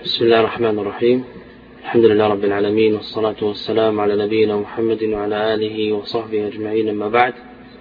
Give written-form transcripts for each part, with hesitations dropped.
بسم الله الرحمن الرحيم. الحمد لله رب العالمين، والصلاة والسلام على نبينا محمد وعلى آله وصحبه أجمعين. أما بعد،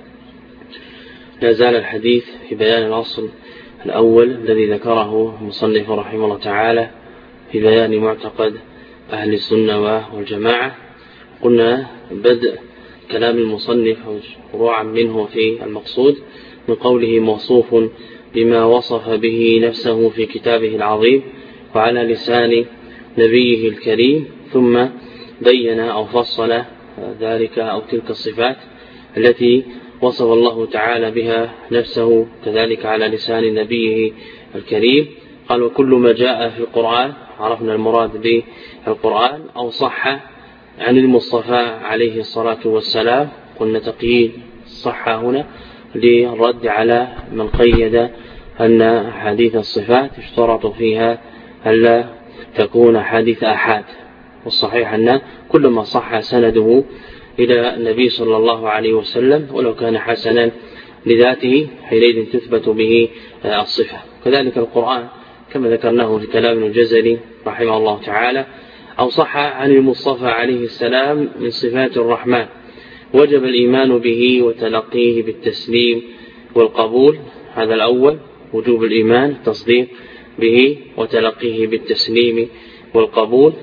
لا زال الحديث في بيان الأصل الأول الذي ذكره المصنف رحمه الله تعالى في بيان معتقد أهل السنة والجماعة. قلنا بدء كلام المصنف أو فروعا منه في المقصود من قوله موصوف بما وصف به نفسه في كتابه العظيم وعلى لسان نبيه الكريم، ثم بين أو فصل ذلك أو تلك الصفات التي وصف الله تعالى بها نفسه كذلك على لسان نبيه الكريم. قال: وكل ما جاء في القرآن، عرفنا المراد بالقرآن، أو صح عن المصطفى عليه الصلاة والسلام. قلنا تقييد الصحة هنا للرد على من قيد أن حديث الصفات اشترط فيها ألا تكون حديث أحد، والصحيح أن كل ما صح سنده إلى النبي صلى الله عليه وسلم ولو كان حسنا لذاته حينئذ تثبت به الصفة. كذلك القرآن كما ذكرناه في كلام الجزري رحمه الله تعالى، أو صح عن المصطفى عليه السلام من صفات الرحمن، وجب الإيمان به وتلقيه بالتسليم والقبول. هذا الأول وجوب الإيمان، التصديق به وتلقيه بالتسليم والقبول،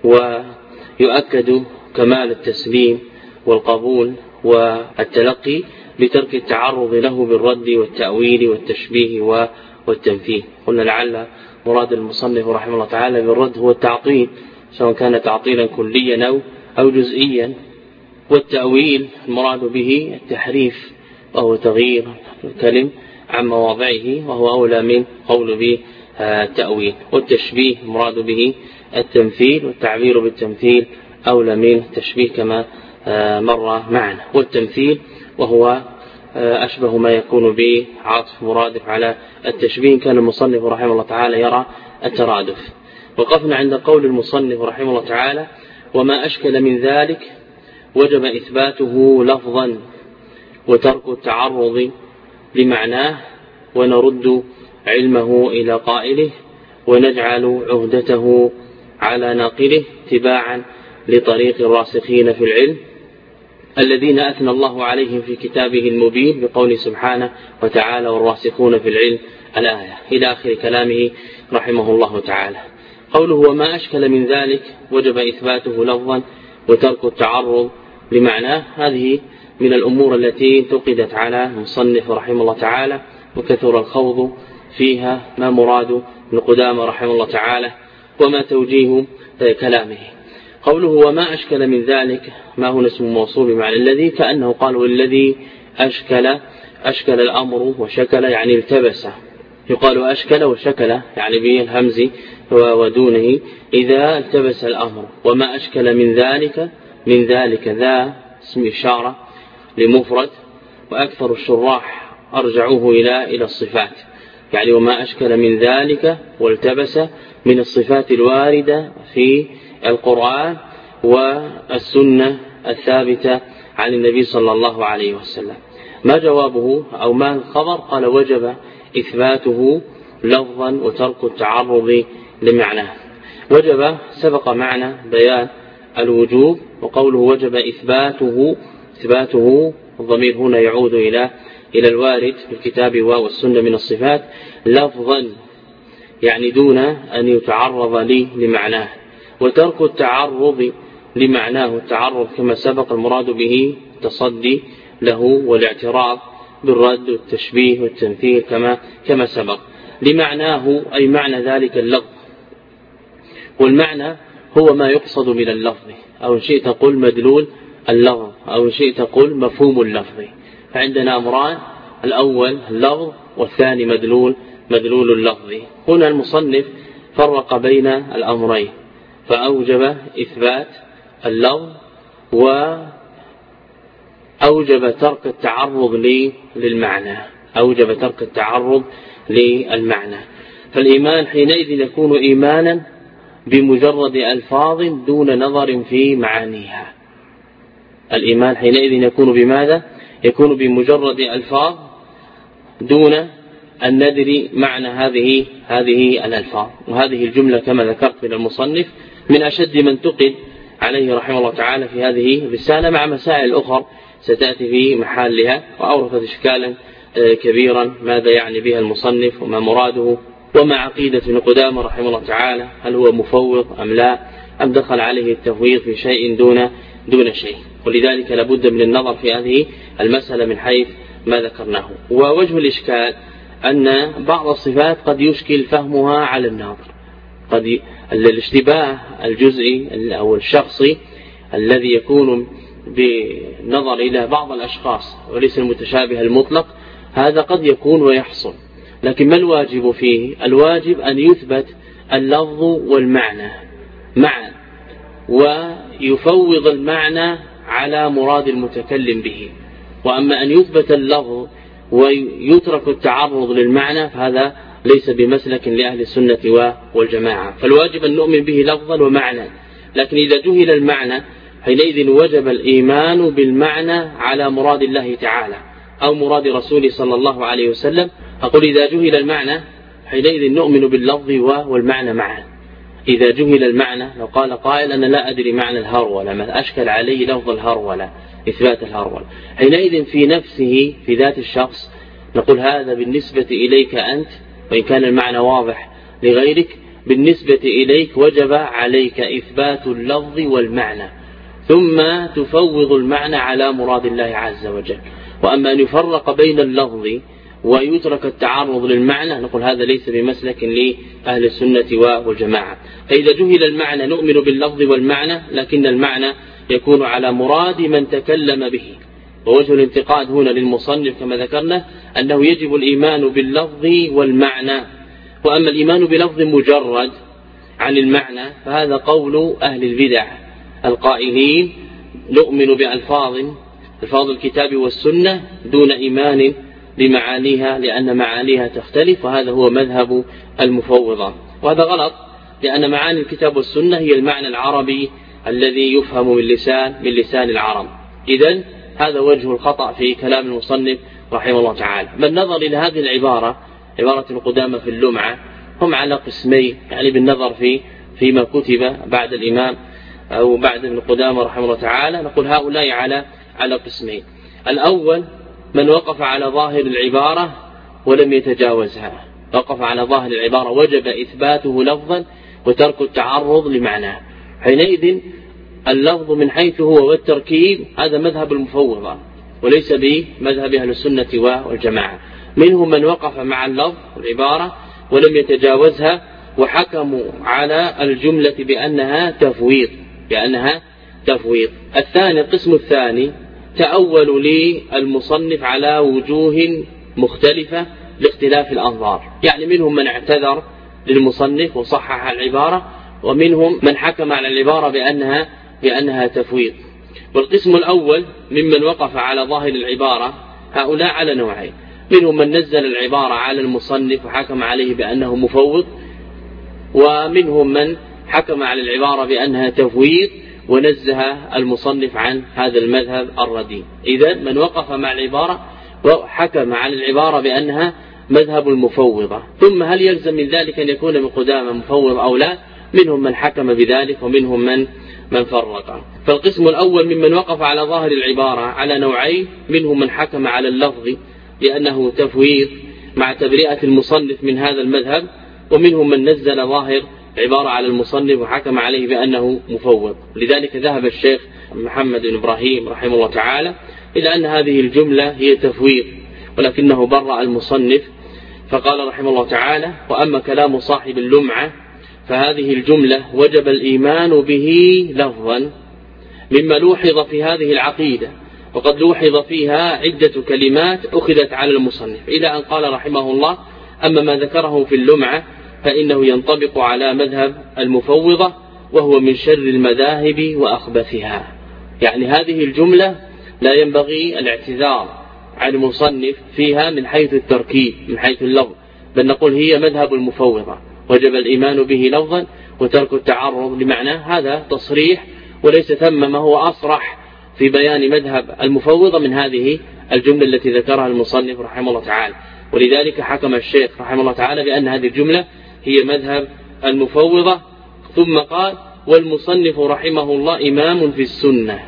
ويؤكد كمال التسليم والقبول والتلقي بترك التعرض له بالرد والتأويل والتشبيه والتمثيل. قلنا لعل مراد المصنف رحمه الله تعالى بالرد هو التعطيل، سواء كان تعطيلا كليا أو جزئيا، والتأويل المراد به التحريف وهو تغيير الكلم عن مواضعه، وهو أولى من قول به التأويل. والتشبيه المراد به التمثيل، والتعبير بالتمثيل أولى من التشبيه كما مر معنا. والتمثيل وهو أشبه ما يكون به عطف مرادف على التشبيه، كان المصنف رحمه الله تعالى يرى الترادف. وقفنا عند قول المصنف رحمه الله تعالى: وما أشكل من ذلك وجب إثباته لفظا وترك التعرض لمعناه، ونرد علمه إلى قائله، ونجعل عهدته على ناقله اتباعا لطريق الراسخين في العلم الذين أثنى الله عليهم في كتابه المبين بقوله سبحانه وتعالى: والراسخون في العلم، الآية إلى آخر كلامه رحمه الله تعالى. قوله وما أشكل من ذلك وجب إثباته لفظا وترك التعرض لمعناه، هذه من الأمور التي انتقدت على المصنف رحمه الله تعالى وكثر الخوض فيها. ما مراد ابن قدامة رحمه الله تعالى وما توجيه كلامه؟ قوله وما أشكل من ذلك، ما هو اسم موصول بمعنى الذي، كأنه قالوا الذي أشكل الأمر، وشكل يعني التبس. يقال أشكل وشكل يعني بالهمز ودونه إذا التبس الأمر. وما أشكل من ذلك ذا اسم إشارة لمفرد، وأكثر الشراح أرجعوه إلى الصفات، يعني وما أشكل من ذلك والتبس من الصفات الواردة في القرآن والسنة الثابتة عن النبي صلى الله عليه وسلم. ما جوابه أو ما الخبر؟ قال: وجب إثباته لفظا وترك التعرض لمعناه. وجب سبق معنا بيان الوجوب، وقوله وجب إثباته الضمير هنا يعود إلى الوارد في الكتاب والسنة من الصفات لفظا، يعني دون أن يتعرض لمعناه. وترك التعرض لمعناه، التعرض كما سبق المراد به التصدي له والاعتراض بالرد والتشبيه والتمثيل كما سبق. لمعناه أي معنى ذلك اللفظ، والمعنى هو ما يقصد من اللفظ، أو إن شئت قل مدلول اللفظ، أو إن شئت قل مفهوم اللفظ. فعندنا أمران: الأول اللفظ، والثاني مدلول اللفظ. هنا المصنف فرق بين الأمرين، فأوجب إثبات اللفظ وأوجب ترك التعرض للمعنى. فالإيمان حينئذ يكون إيمانا بمجرد ألفاظ دون نظر في معانيها. الإيمان حينئذ يكون بماذا؟ يكون بمجرد ألفاظ دون أن ندري معنى هذه الألفاظ. وهذه الجملة كما ذكرت من المصنف من أشد من انتقد عليه رحمه الله تعالى في هذه الرسالة، مع مسائل أخرى ستأتي في محلها، وأورثت إشكالا كبيرا ماذا يعني بها المصنف وما مراده وما عقيدة ابن قدامة رحمه الله تعالى، هل هو مفوض أم لا، أم دخل عليه التفويض في شيء دون شيء. ولذلك لابد من النظر في هذه المسألة من حيث ما ذكرناه. ووجه الإشكال أن بعض الصفات قد يشكل فهمها على الناظر، قد الاشتباه الجزئي أو الشخصي الذي يكون بنظر إلى بعض الأشخاص وليس المتشابه المطلق، هذا قد يكون ويحصل. لكن ما الواجب فيه؟ الواجب أن يثبت اللفظ والمعنى معا، ويفوض المعنى على مراد المتكلم به. وأما أن يثبت اللفظ ويترك التعرض للمعنى فهذا ليس بمسلك لأهل السنة والجماعة. فالواجب أن نؤمن به لفظا ومعنى، لكن إذا جهل المعنى حينئذ وجب الإيمان بالمعنى على مراد الله تعالى أو مراد رسوله صلى الله عليه وسلم. أقول إذا جهل المعنى حينئذ نؤمن باللفظ والمعنى معا. إذا جهل المعنى لو قال قائل أنا لا أدري معنى الهرولة، ما أشكل عليه لفظ الهرولة إثبات الهرولة، حينئذ في نفسه في ذات الشخص نقول هذا بالنسبة إليك أنت، وإن كان المعنى واضح لغيرك بالنسبة إليك وجب عليك إثبات اللفظ والمعنى، ثم تفوض المعنى على مراد الله عز وجل. وأما أن يفرق بين اللفظ ويترك التعرض للمعنى نقول هذا ليس بمسلك لأهل السنة والجماعة. فإذا جهل المعنى نؤمن باللفظ والمعنى، لكن المعنى يكون على مراد من تكلم به. ووجه الانتقاد هنا للمصنف كما ذكرنا أنه يجب الإيمان باللفظ والمعنى. وأما الإيمان بلفظ مجرد عن المعنى فهذا قول أهل البدع القائلين نؤمن بألفاظ الكتاب والسنة دون إيمان بمعانيها لأن معانيها تختلف، وهذا هو مذهب المفوضة. وهذا غلط، لأن معاني الكتاب والسنة هي المعنى العربي الذي يفهم من لسان العرب. إذن هذا وجه الخطأ في كلام المصنف رحمه الله تعالى. من نظر إلى هذه العبارة عبارة القدامى في اللمعة هم على قسمين، يعني بالنظر فيما كتب بعد الإمام أو بعد ابن قدامى رحمه الله تعالى نقول هؤلاء على قسمين. الأول من وقف على ظاهر العبارة ولم يتجاوزها، وقف على ظاهر العبارة وجب إثباته لفظا وترك التعرض لمعناه، حينئذ اللفظ من حيث هو والتركيب هذا مذهب المفوضة وليس بمذهب أهل السنة والجماعة. منهم من وقف مع اللفظ والعبارة ولم يتجاوزها وحكموا على الجملة بأنها تفويض. الثاني القسم الثاني تأولوا للمصنف على وجوه مختلفة لاختلاف الأنظار، يعني منهم من اعتذر للمصنف وصحح العبارة، ومنهم من حكم على العبارة بأنها تفويض. والقسم الأول ممن وقف على ظاهر العبارة هؤلاء على نوعين، منهم من نزل العبارة على المصنف وحكم عليه بأنه مفوض، ومنهم من حكم على العبارة بأنها تفويض ونزه المصنف عن هذا المذهب الرديء. إذن من وقف مع العبارة وحكم على العبارة بأنها مذهب المفوضة. ثم هل يلزم من ذلك أن يكون من قدامى مفوض أو لا؟ منهم من حكم بذلك ومنهم من فرق. فالقسم الأول ممن وقف على ظاهر العبارة على نوعين، منهم من حكم على اللفظ لأنه تفويض مع تبرئة المصنف من هذا المذهب، ومنهم من نزل ظاهر عبارة على المصنف وحكم عليه بأنه مفوض. لذلك ذهب الشيخ محمد بن إبراهيم رحمه الله تعالى إلى أن هذه الجملة هي تفويض، ولكنه برأ المصنف فقال رحمه الله تعالى وأما كلام صاحب اللمعة فهذه الجملة وجب الإيمان به لفظا مما لوحظ في هذه العقيدة، وقد لوحظ فيها عدة كلمات أخذت على المصنف، إلى أن قال رحمه الله أما ما ذكره في اللمعة فإنه ينطبق على مذهب المفوضة وهو من شر المذاهب وأخبثها. يعني هذه الجملة لا ينبغي الاعتذار عن المصنف فيها من حيث التركيب من حيث اللفظ، بل نقول هي مذهب المفوضة وجب الإيمان به لفظا وترك التعرض لمعناه. هذا تصريح وليس ثم ما هو أصرح في بيان مذهب المفوضة من هذه الجملة التي ذكرها المصنف رحمه الله تعالى. ولذلك حكم الشيخ رحمه الله تعالى بأن هذه الجملة هي مذهب المفوضة. ثم قال والمصنف رحمه الله إمام في السنة،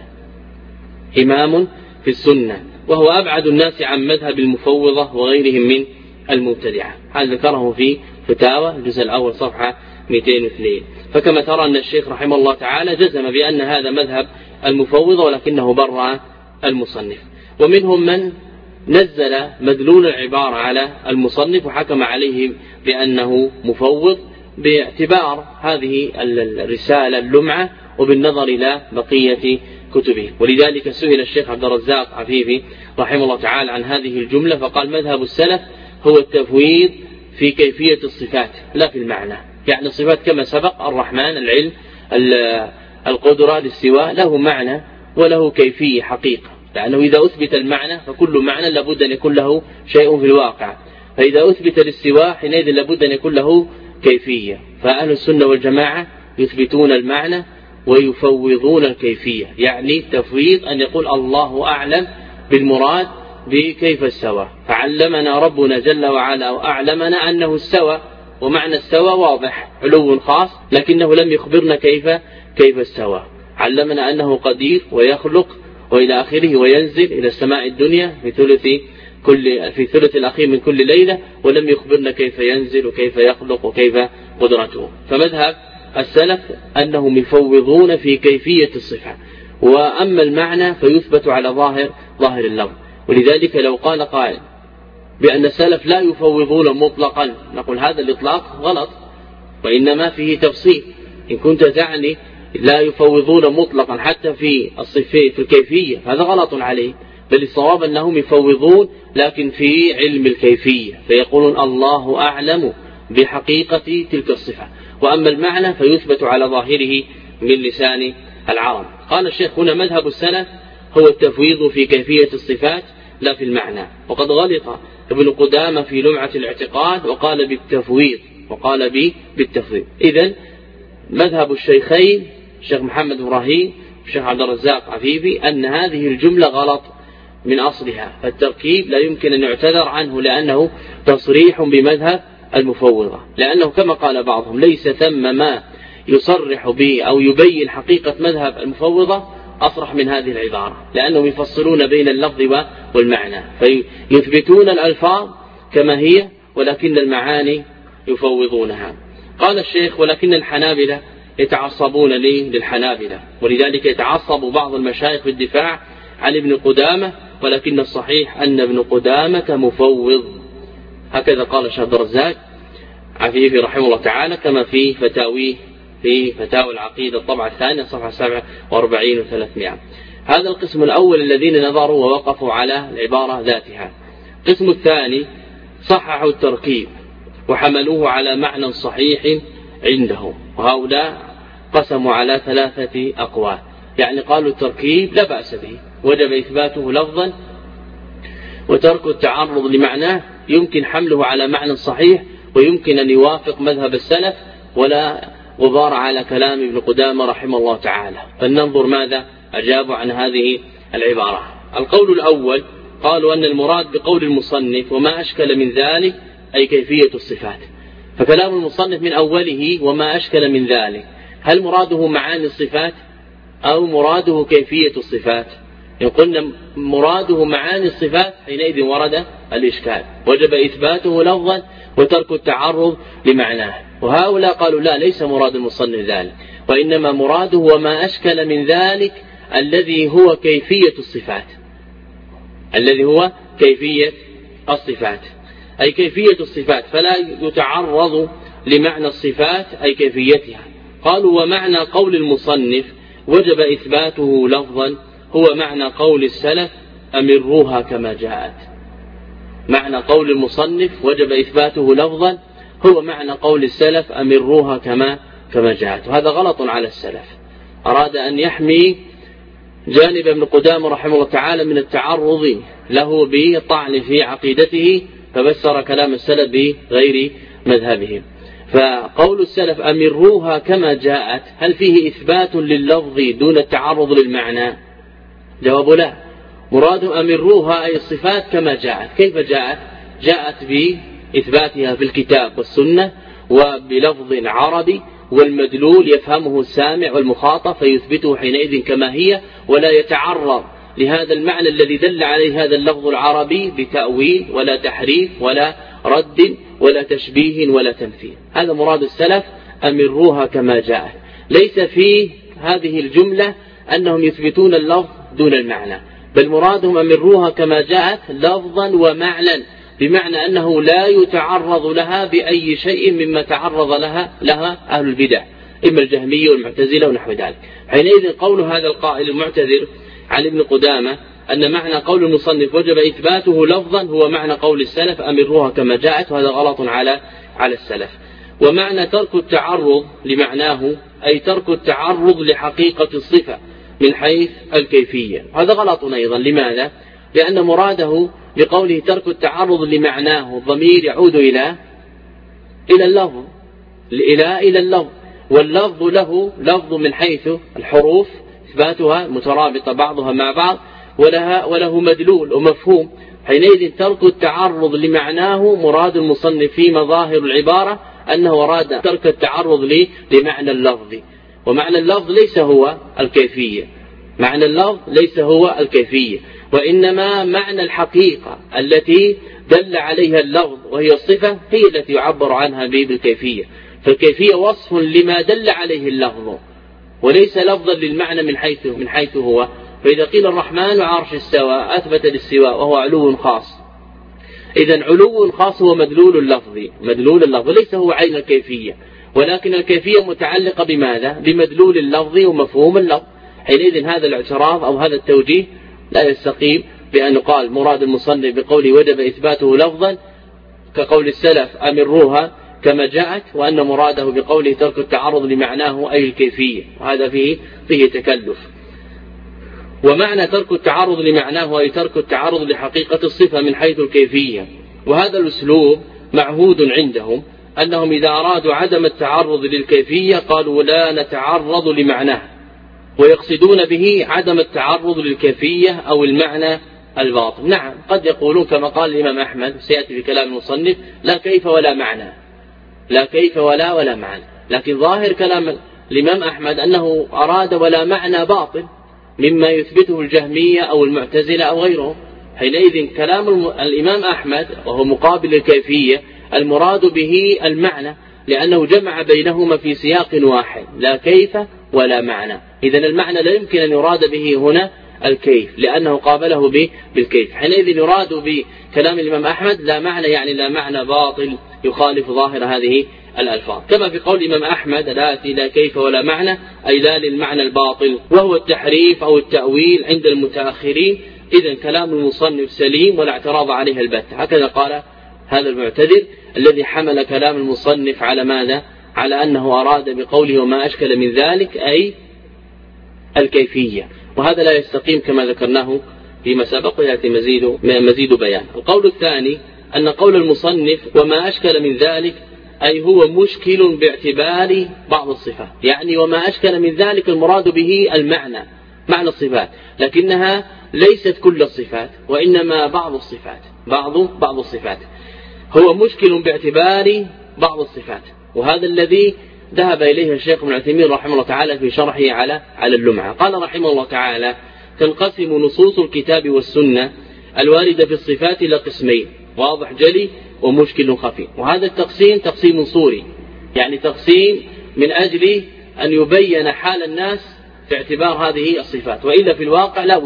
إمام في السنة، وهو أبعد الناس عن مذهب المفوضة وغيرهم من المبتدعة. هذا ذكره في فتاوى الجزء الأول صفحة 202. فكما ترى أن الشيخ رحمه الله تعالى جزم بأن هذا مذهب المفوضة ولكنه برأ المصنف. ومنهم من نزل مدلول العبارة على المصنف وحكم عليه بأنه مفوض باعتبار هذه الرسالة اللمعة وبالنظر إلى بقية كتبه. ولذلك سئل الشيخ عبد الرزاق عفيفي رحمه الله تعالى عن هذه الجملة فقال مذهب السلف هو التفويض في كيفية الصفات لا في المعنى. يعني الصفات كما سبق الرحمن، العلم، القدرة، الاستواء له معنى وله كيفية حقيقة، لأنه إذا أثبت المعنى فكل معنى لابد أن يكون له شيء في الواقع، فإذا أثبت الاستواء حينئذ لابد أن يكون له كيفية. فأهل السنة والجماعة يثبتون المعنى ويفوضون الكيفية، يعني تفويض أن يقول الله أعلم بالمراد بكيف استوى، فعلمنا ربنا جل وعلا وأعلمنا أنه استوى، ومعنى استوى واضح علو خاص، لكنه لم يخبرنا كيف استوى. علمنا أنه قدير ويخلق وإلى آخره وينزل إلى السماء الدنيا في ثلث الأخير من كل ليلة، ولم يخبرنا كيف ينزل وكيف يخلق وكيف قدرته. فمذهب السلف أنهم يفوضون في كيفية الصفة، وأما المعنى فيثبت على ظاهر اللفظ. ولذلك لو قال قائل بأن السلف لا يفوضون مطلقا نقول هذا الإطلاق غلط، وإنما فيه تفصيل. إن كنت تعني لا يفوضون مطلقا حتى في الصفات في الكيفية هذا غلط عليه، بل الصواب أنهم يفوضون لكن في علم الكيفية، فيقولون الله أعلم بحقيقة تلك الصفة. وأما المعنى فيثبت على ظاهره من لسان العرب. قال الشيخ هنا مذهب السلف هو التفويض في كيفية الصفات لا في المعنى. وقد غلط ابن قدامة في لمعة الاعتقاد وقال بالتفويض. إذن مذهب الشيخين الشيخ محمد إبراهيم والشيخ عبد الرزاق عفيفي أن هذه الجملة غلط من أصلها، فالتركيب لا يمكن أن يعتذر عنه لأنه تصريح بمذهب المفوضة، لأنه كما قال بعضهم ليس ثم ما يصرح به أو يبين حقيقة مذهب المفوضة أصرح من هذه العبارة، لأنهم يفصلون بين اللفظ والمعنى، فيثبتون الألفاظ كما هي ولكن المعاني يفوضونها. قال الشيخ ولكن الحنابلة يتعصبون للحنابلة، ولذلك يتعصب بعض المشايخ في الدفاع عن ابن قدامة، ولكن الصحيح أن ابن قدامة مفوض. هكذا قال الشيخ عبد الرزاق عفيفي رحمه الله تعالى كما في فتاويه في فتاوى العقيدة الطبعة الثانية صفحة 47 و300. هذا القسم الأول الذين نظروا ووقفوا على العبارة ذاتها. القسم الثاني صححوا التركيب وحملوه على معنى صحيح عندهم، وهؤلاء قسموا على 3 أقوال. يعني قالوا التركيب لا بأس به، وجب إثباته لفظا، وترك التعرض لمعناه يمكن حمله على معنى صحيح ويمكن أن يوافق مذهب السلف ولا غبار على كلام ابن قدامة رحمه الله تعالى. فلننظر ماذا أجابوا عن هذه العبارة. القول الأول قالوا أن المراد بقول المصنف وما أشكل من ذلك أي كيفية الصفات، فكلام المصنف من أوله وما أشكل من ذلك، هل مراده معاني الصفات أو مراده كيفية الصفات؟ إن قلنا مراده معاني الصفات حينئذ ورد الإشكال، وجب إثباته لفظا وترك التعرض لمعناه. وهؤلاء قالوا لا، ليس مراد المصنف ذلك، وإنما مراده وما أشكل من ذلك الذي هو كيفية الصفات، الذي هو كيفية الصفات أي كيفية الصفات، فلا يتعرض لمعنى الصفات أي كيفيتها. قالوا ومعنى قول المصنف وجب إثباته لفظا هو معنى قول السلف أمروها كما جاءت. معنى قول المصنف وجب إثباته لفظا هو معنى قول السلف أمروها كما جاءت. وهذا غلط على السلف، أراد أن يحمي جانب ابن قدامة رحمه الله تعالى من التعرض له بالطعن في عقيدته، فبسر كلام السلف بغير مذهبهم. فقول السلف أمروها كما جاءت هل فيه إثبات لللفظ دون التعرض للمعنى؟ جواب لا، مراد أمروها أي الصفات كما جاءت. كيف جاءت؟ جاءت بإثباتها في الكتاب والسنة وبلفظ عربي، والمدلول يفهمه السامع والمخاطب فيثبته حينئذ كما هي، ولا يتعرض لهذا المعنى الذي دل عليه هذا اللفظ العربي بتأويل ولا تحريف ولا رد ولا تشبيه ولا تمثيل. هذا مراد السلف، أمروها كما جاءت. ليس في هذه الجملة أنهم يثبتون اللفظ دون المعنى، بل مرادهم أمروها كما جاءت لفظا ومعنى، بمعنى أنه لا يتعرض لها بأي شيء مما تعرض لها أهل البدع، إما الجهمية والمعتزلة ونحو ذلك. حينئذ قول هذا القائل المعتذر عن ابن قدامة أن معنى قول المصنف وجب إثباته لفظا هو معنى قول السلف أمروها كما جاءت، وهذا غلط على السلف. ومعنى ترك التعرض لمعناه أي ترك التعرض لحقيقة الصفة من حيث الكيفية، هذا غلط أيضا. لماذا؟ لأن مراده بقوله ترك التعرض لمعناه الضمير يعود إلى اللفظ، إلى اللفظ، واللفظ له لفظ من حيث الحروف إثباتها مترابطة بعضها مع بعض، وله مدلول ومفهوم. حينئذ ترك التعرض لمعناه مراد المصنف في مظاهر العبارة أنه أراد ترك التعرض لمعنى اللفظ، ومعنى اللفظ ليس هو الكيفية، معنى اللفظ ليس هو الكيفية، وإنما معنى الحقيقة التي دل عليها اللفظ وهي الصفة هي التي يعبر عنها بالكيفية. فالكيفية وصف لما دل عليه اللفظ وليس لفظا للمعنى من حيث هو. فإذا قيل الرحمن عرش استوى أثبت الاستواء وهو علو خاص، إذن علو خاص هو مدلول اللفظ ليس هو عين الكيفية، ولكن الكيفية متعلقة بماذا؟ بمدلول اللفظ ومفهوم اللفظ. حينئذ هذا الاعتراض أو هذا التوجيه لا يستقيم بأن يقال مراد المصنف بقوله وجب إثباته لفظا كقول السلف أمروها كما جاءت، وأن مراده بقوله ترك التعرض لمعناه أي الكيفية، وهذا فيه تكلف. ومعنى ترك التعرض لمعناه أي ترك التعرض لحقيقة الصفة من حيث الكيفية. وهذا الأسلوب معهود عندهم، أنهم إذا أرادوا عدم التعرض للكيفية قالوا لا نتعرض لمعناه، ويقصدون به عدم التعرض للكيفية أو المعنى الباطن. نعم قد يقولون كما قال الإمام أحمد سيأتي في كلام المصنف لا كيف ولا معنى، لا كيف ولا معنى، لكن ظاهر كلام الإمام أحمد أنه أراد ولا معنى باطل مما يثبته الجهمية أو المعتزلة أو غيرهم. حينئذ كلام الإمام أحمد وهو مقابل الكيفية المراد به المعنى، لأنه جمع بينهما في سياق واحد لا كيف ولا معنى. إذن المعنى لا يمكن أن يراد به هنا الكيف لأنه قابله بالكيف. حينئذ يراد بكلام الإمام أحمد لا معنى، يعني لا معنى باطل يخالف ظاهر هذه الألفاظ، كما في قول الإمام أحمد لا كيف ولا معنى أي لا للمعنى الباطل وهو التحريف أو التأويل عند المتأخرين. إذن كلام المصنف سليم ولا اعتراض عليه البتة. هكذا قال هذا المعتذر الذي حمل كلام المصنف على ماذا؟ على أنه أراد بقوله وما أشكل من ذلك أي الكيفية، وهذا لا يستقيم كما ذكرناه فيما سبق ويأتي مزيد بيان. القول الثاني أن قول المصنف وما أشكل من ذلك أي هو مشكل باعتبار بعض الصفات، يعني وما أشكل من ذلك المراد به المعنى، معنى الصفات، لكنها ليست كل الصفات وإنما بعض الصفات، بعض الصفات هو مشكل باعتبار بعض الصفات. وهذا الذي ذهب إليه الشيخ ابن عثيمين رحمه الله تعالى في شرحه على اللمعة. قال رحمه الله تعالى تنقسم نصوص الكتاب والسنة الواردة في الصفات إلى قسمين، واضح جلي ومشكل خفي. وهذا التقسيم تقسيم صوري، يعني تقسيم من أجل أن يبين حال الناس في اعتبار هذه الصفات، وإلا في الواقع لا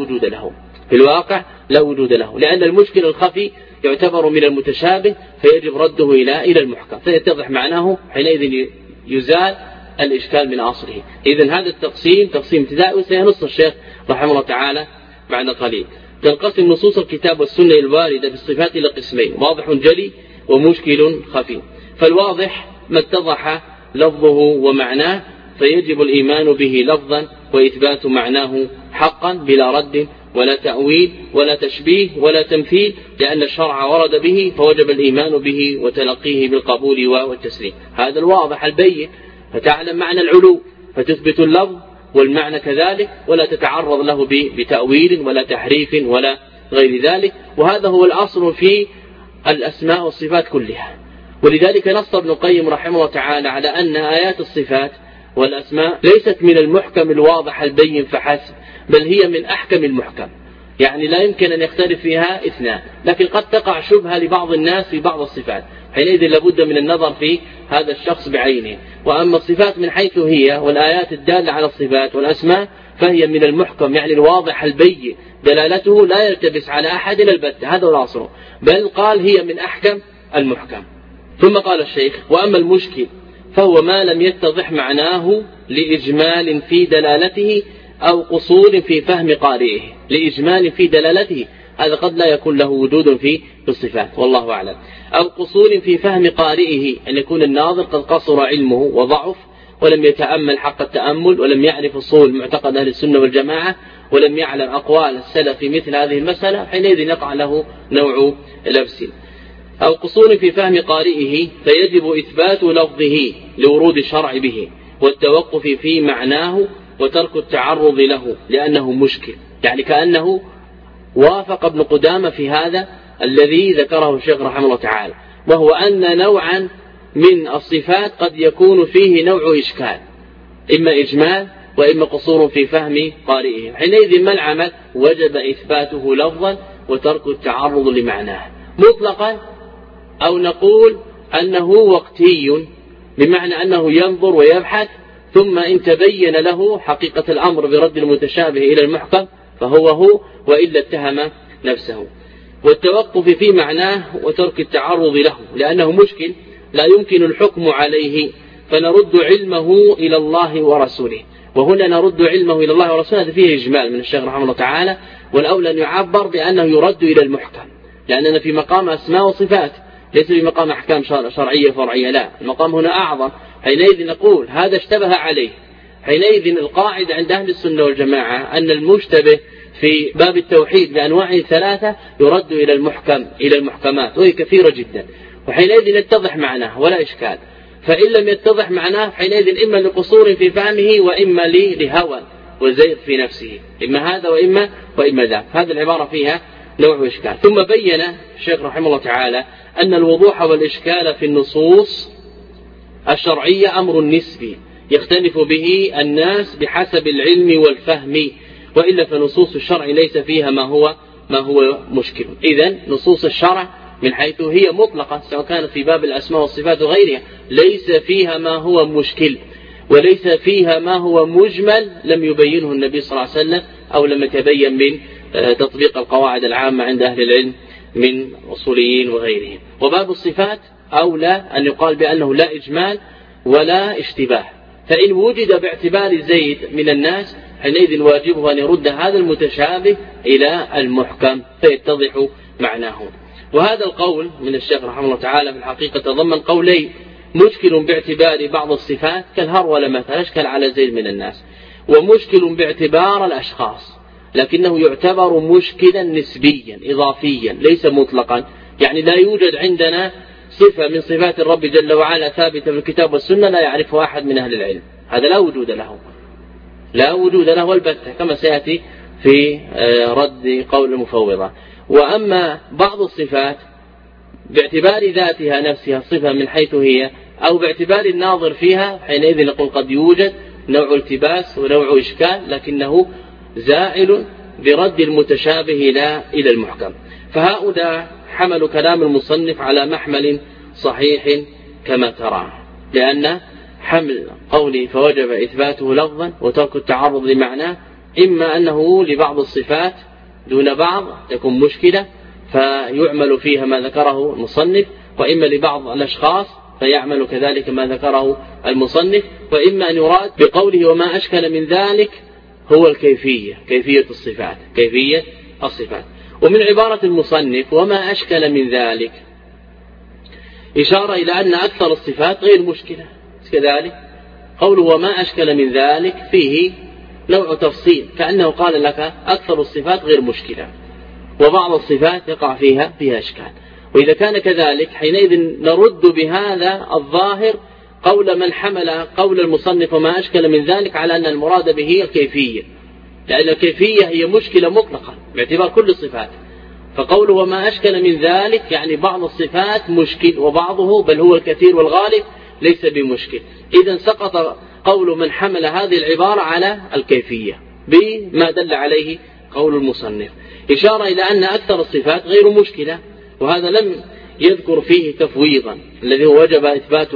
وجود له، لأن المشكل الخفي يعتبر من المتشابه فيجب رده إلى المحكم فيتضح معناه، حينئذ يزال الإشكال من أصله. إذن هذا التقسيم تقسيم ابتدائي وسينص الشيخ رحمه الله تعالى بعد قليل. تنقسم نصوص الكتاب والسنة الواردة في الصفات إلى قسمين، واضح جلي ومشكل خفي. فالواضح ما اتضح لفظه ومعناه فيجب الإيمان به لفظا وإثبات معناه حقا بلا رد ولا تأويل ولا تشبيه ولا تمثيل، لأن الشرع ورد به فوجب الإيمان به وتلقيه بالقبول والتسليم. هذا الواضح البين، فتعلم معنى العلو فتثبت اللفظ والمعنى كذلك ولا تتعرض له بتأويل ولا تحريف ولا غير ذلك. وهذا هو الأصل في الأسماء والصفات كلها. ولذلك نص ابن القيم رحمه الله تعالى على أن آيات الصفات والأسماء ليست من المحكم الواضح البين فحسب، بل هي من أحكم المحكم، يعني لا يمكن أن يختلف فيها اثنان، لكن قد تقع شبهة لبعض الناس في بعض الصفات، حينئذ لابد من النظر في هذا الشخص بعينه. وأما الصفات من حيث هي والآيات الدالة على الصفات والأسماء فهي من المحكم، يعني الواضح البين دلالته لا يلتبس على أحد البتة، هذا الأصل، بل قال هي من أحكم المحكم. ثم قال الشيخ: وأما المشكل فهو ما لم يتضح معناه لإجمال في دلالته أو قصور في فهم قارئه. لإجمال في دلالته هذا قد لا يكون له وجود في الصفات والله أعلم، أو قصور في فهم قارئه، أن يكون الناظر قد قصر علمه وضعف ولم يتأمل حق التأمل، ولم يعرف أصول معتقد أهل السنة والجماعة، ولم يعلم أقوال السلف في مثل هذه المسألة، حينئذ يقع له نوع لبس. أو قصور في فهم قارئه فيجب إثبات لفظه لورود الشرع به، والتوقف في معناه وترك التعرض له لأنه مشكل، يعني كأنه وافق ابن قدامة في هذا الذي ذكره الشيخ رحمه الله تعالى، وهو أن نوعا من الصفات قد يكون فيه نوع إشكال، إما إجمال وإما قصور في فهم قارئه، حينئذ ما العمل؟ وجب إثباته لفظا وترك التعرض لمعناه مطلقا، أو نقول أنه وقتي، بمعنى أنه ينظر ويبحث، ثم إن تبين له حقيقة الأمر برد المتشابه إلى المحكم فهو وإلا اتهم نفسه. والتوقف في معناه وترك التعرض له لأنه مشكل لا يمكن الحكم عليه، فنرد علمه إلى الله ورسوله. وهنا نرد علمه إلى الله ورسوله، هذا فيه إجمال من الشيخ رحمه الله تعالى، والأولى أن يعبر بأنه يرد إلى المحكم، لأننا في مقام أسماء وصفات ليس في مقام أحكام شرعية فرعية، لا، المقام هنا أعظم، حينئذ نقول هذا اشتبه عليه. حينئذ القاعدة عند أهل السنة والجماعة أن المشتبه في باب التوحيد بأنواعه ثلاثة يرد إلى المحكم، إلى المحكمات، وهي كثيرة جدا، وحينئذ يتضح معناه ولا إشكال. فإن لم يتضح معناه حينئذ إما لقصور في فهمه وإما لهوى وزيغ في نفسه، إما هذا وإما ذاك، هذه العبارة فيها نوع إشكال. ثم بين الشيخ رحمه الله تعالى أن الوضوح والإشكال في النصوص الشرعية أمر نسبي يختلف به الناس بحسب العلم والفهم، وإلا فنصوص الشرع ليس فيها ما هو مشكل. إذن نصوص الشرع من حيث هي مطلقة سواء كانت في باب الأسماء والصفات وغيرها ليس فيها ما هو مشكل، وليس فيها ما هو مجمل لم يبينه النبي صلى الله عليه وسلم أو لم يتبين من تطبيق القواعد العامة عند أهل العلم من أصوليين وغيرهم. وباب الصفات أولى أن يقال بأنه لا إجمال ولا اشتباه، فإن وجد باعتبار زيد من الناس حينئذ واجبه أن يرد هذا المتشابه إلى المحكم فيتضح معناه. وهذا القول من الشيخ رحمه الله تعالى في الحقيقة تضمن قولين: مشكل باعتبار بعض الصفات كالهرولة مثلا أشكل على زيد من الناس، ومشكل باعتبار الأشخاص، لكنه يعتبر مشكلا نسبيا إضافيا ليس مطلقا، يعني لا يوجد عندنا صفة من صفات الرب جل وعلا ثابتة في الكتاب والسنة لا يعرفها أحد من أهل العلم، هذا لا وجود له البتة، كما سيأتي في رد قول المفوضة. وأما بعض الصفات باعتبار ذاتها نفسها الصفة من حيث هي أو باعتبار الناظر فيها حينئذ نقول قد يوجد نوع التباس ونوع إشكال، لكنه زائل برد المتشابه إلى المحكم. فهؤلاء حملوا كلام المصنف على محمل صحيح كما ترى، لأن حمل قوله فوجب إثباته لفظا وترك التعرض لمعناه إما أنه لبعض الصفات دون بعض تكون مشكلة فيعمل فيها ما ذكره المصنف، وإما لبعض الأشخاص فيعمل كذلك ما ذكره المصنف، وإما أن يراد بقوله وما أشكل من ذلك هو كيفية الصفات. ومن عبارة المصنف وما أشكل من ذلك إشارة إلى أن أكثر الصفات غير مشكلة، كذلك قوله وما أشكل من ذلك فيه نوع تفصيل، كأنه قال لك أكثر الصفات غير مشكلة وبعض الصفات يقع فيها إشكال. وإذا كان كذلك حينئذ نرد بهذا الظاهر قول من حمل قول المصنف وما أشكل من ذلك على أن المراد به الكيفية، لأن الكيفية هي مشكلة مطلقة باعتبار كل الصفات، فقوله وما أشكل من ذلك يعني بعض الصفات مشكل وبعضه بل هو الكثير والغالب ليس بمشكل. إذن سقط قول من حمل هذه العبارة على الكيفية بما دل عليه قول المصنف، إشارة إلى أن أكثر الصفات غير مشكلة، وهذا لم يذكر فيه تفويضا الذي وجب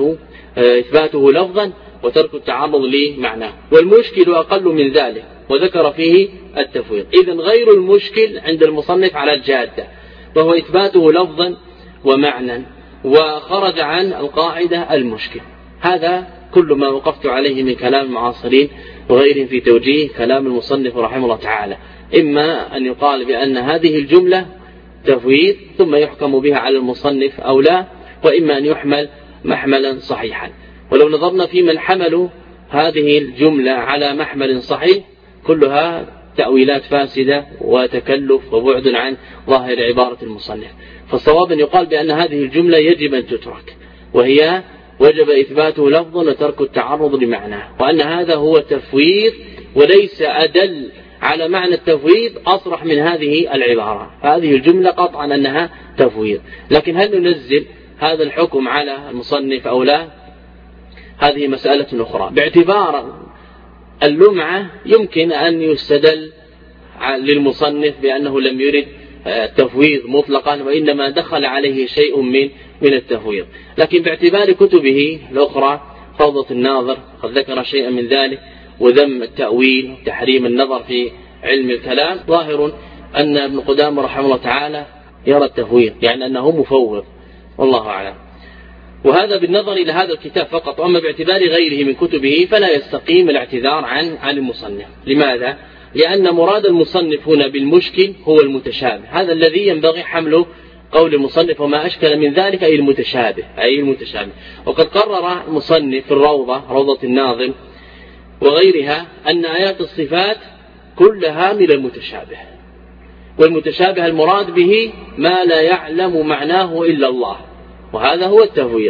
إثباته لفظا وترك التعرض لمعناه، والمشكل أقل من ذلك وذكر فيه التفويض. إذن غير المشكل عند المصنف على الجادة، وهو إثباته لفظا ومعنى، وخرج عن القاعدة المشكل. هذا كل ما وقفت عليه من كلام المعاصرين وغيرهم في توجيه كلام المصنف رحمه الله تعالى، إما أن يقال بأن هذه الجملة تفويض ثم يحكم بها على المصنف أو لا، وإما أن يحمل محملا صحيحا. ولو نظرنا في من حملوا هذه الجملة على محمل صحيح كلها تأويلات فاسدة وتكلف وبعد عن ظاهر عبارة المصنف، فالصواب أن يقال بأن هذه الجملة يجب أن تترك، وهي وجب إثباته لفظا وترك التعرض لمعناه، وأن هذا هو تفويض وليس أدل على معنى التفويض أصرح من هذه العبارة. هذه الجملة قطعا أنها تفويض، لكن هل ننزل هذا الحكم على المصنف أو لا؟ هذه مسألة أخرى. باعتبار اللمعة يمكن أن يستدل للمصنف بأنه لم يرد التفويض مطلقا، وإنما دخل عليه شيء من التفويض، لكن باعتبار كتبه الأخرى فوضى الناظر قد ذكر شيئا من ذلك، وذم التأويل وتحريم النظر في علم الكلام، ظاهر أن ابن قدامة رحمه الله تعالى يرى التفويض، يعني أنه مفوض، والله أعلم. وهذا بالنظر إلى هذا الكتاب فقط، وأما باعتبار غيره من كتبه فلا يستقيم الاعتذار عن المصنف. لماذا؟ لأن مراد المصنف هنا بالمشكل هو المتشابه، هذا الذي ينبغي حمله قول المصنف وما أشكل من ذلك أي المتشابه. وقد قرر المصنف في روضة الناظم وغيرها أن آيات الصفات كلها من المتشابه، والمتشابه المراد به ما لا يعلم معناه إلا الله، وهذا هو التفويض.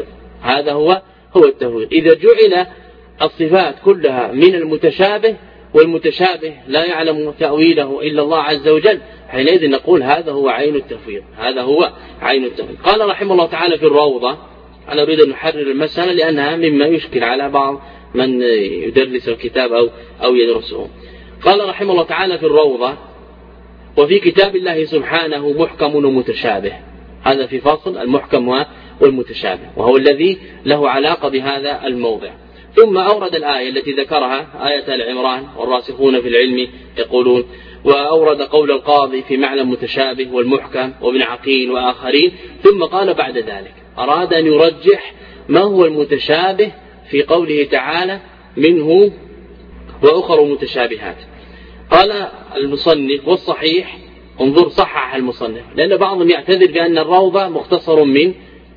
إذا جعل الصفات كلها من المتشابه والمتشابه لا يعلم تأويله إلا الله عز وجل، حينئذ نقول هذا هو عين التفويض. قال رحمه الله تعالى في الروضة، أنا أريد أن نحرر المسألة لأنها مما يشكل على بعض من يدرس الكتاب أو يدرسه. قال رحمه الله تعالى في الروضة: وفي كتاب الله سبحانه محكم ومتشابه. هذا في فصل المحكم والمتشابه، وهو الذي له علاقة بهذا الموضع. ثم أورد الآية التي ذكرها، آية العمران: والراسخون في العلم يقولون، وأورد قول القاضي في معنى المتشابه والمحكم وابن عقيل وآخرين. ثم قال بعد ذلك أراد أن يرجح ما هو المتشابه في قوله تعالى: منه وأخر متشابهات. قال المصنف: والصحيح، انظر صحح المصنف، لأن بعضهم يعتذر بأن الروضة مختصر من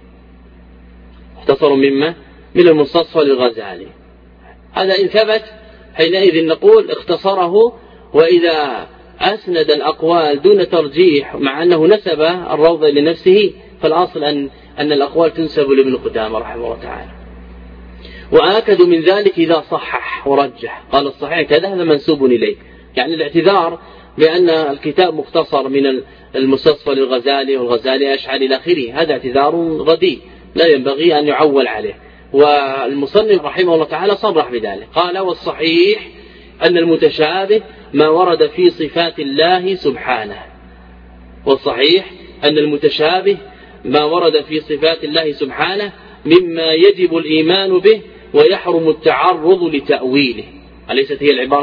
المستصفى للغزالي. هذا إن ثبت حينئذ نقول اختصره، وإذا أسند الأقوال دون ترجيح مع أنه نسب الروضة لنفسه فالأصل أن الأقوال تنسب لابن قدامة رحمه الله تعالى. وآكد من ذلك إذا صحح ورجح، قال الصحيح كذا، هذا منسوب إليه. يعني الاعتذار بأن الكتاب مختصر من المستصفى للغزالي والغزالي أشعري إلى آخره، هذا اعتذار رديء لا ينبغي أن يعول عليه. والمصنف رحمه الله تعالى صرح بذلك، قال: والصحيح أن المتشابه ما ورد في صفات الله سبحانه. والصحيح أن المتشابه ما ورد في صفات الله سبحانه مما يجب الإيمان به ويحرم التعرض لتأويله. أليست هي العبارة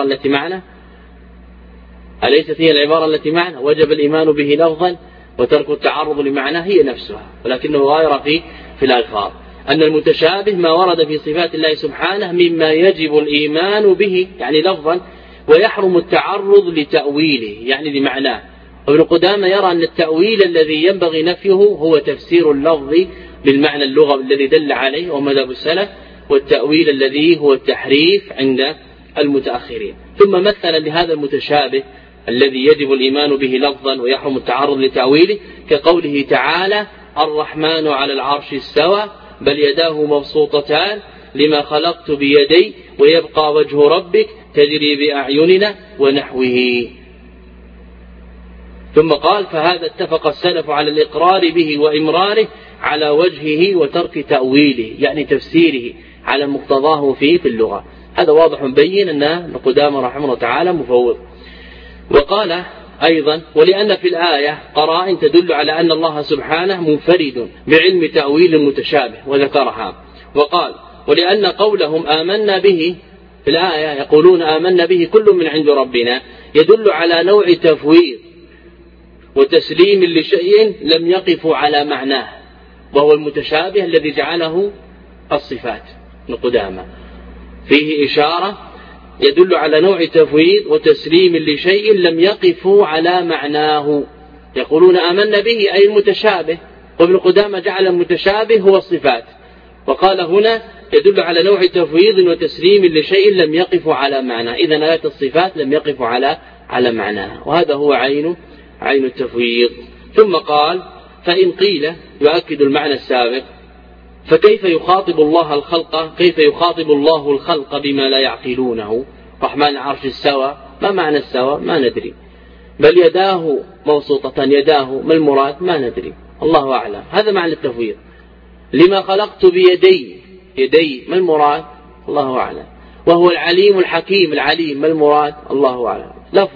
التي معنا؟ وجب الإيمان به لفظا وترك التعرض لمعناه، هي نفسها، ولكنه غاير في الألفاظ. أن المتشابه ما ورد في صفات الله سبحانه مما يجب الإيمان به يعني لفظا، ويحرم التعرض لتأويله يعني لمعناه. وابن قدامة يرى أن التأويل الذي ينبغي نفيه هو تفسير اللفظ بالمعنى اللغوي الذي دل عليه ومذهب السلف، والتأويل الذي هو التحريف عند المتأخرين. ثم مثل لهذا المتشابه الذي يجب الإيمان به لفظا ويحرم التعرض لتأويله كقوله تعالى: الرحمن على العرش استوى بل يداه مبسوطتان لما خلقت بيدي ويبقى وجه ربك تجري بأعيننا ونحوه. ثم قال فهذا اتفق السلف على الإقرار به وإمراره على وجهه وترك تأويله، يعني تفسيره على مقتضاه فيه في اللغة. هذا واضح بين أن ابن قدامة رحمه الله تعالى مفوض. وقال أيضا ولأن في الآية قرائن تدل على أن الله سبحانه منفرد بعلم تأويل المتشابه وذكرها. وقال ولأن قولهم آمنا به في الآية يقولون آمنا به كل من عند ربنا يدل على نوع تفويض وتسليم لشيء لم يقف على معناه، وهو المتشابه الذي جعله الصفات. ابن قدامة فيه إشارة يدل على نوع تفويض وتسليم لشيء لم يقفوا على معناه. يقولون آمنا به أي المتشابه، وابن قدامة جعل المتشابه هو الصفات، وقال هنا يدل على نوع تفويض وتسليم لشيء لم يقف على معناه. إذن آيات الصفات لم يقف على معناه، وهذا هو عين التفويض. ثم قال فإن قيل يؤكد المعنى السابق فكيف يخاطب الله الخلق بما لا يعقلونه؟ رحمن العرش استوى، ما معنى استوى؟ ما ندري. بل يداه مبسوطتان، يداه ما المراد؟ ما ندري، الله أعلم. هذا معنى التفويض. لما خلقت يدي ما المراد؟ الله أعلم. وهو العليم الحكيم، العليم ما المراد؟ الله أعلم. لفظ.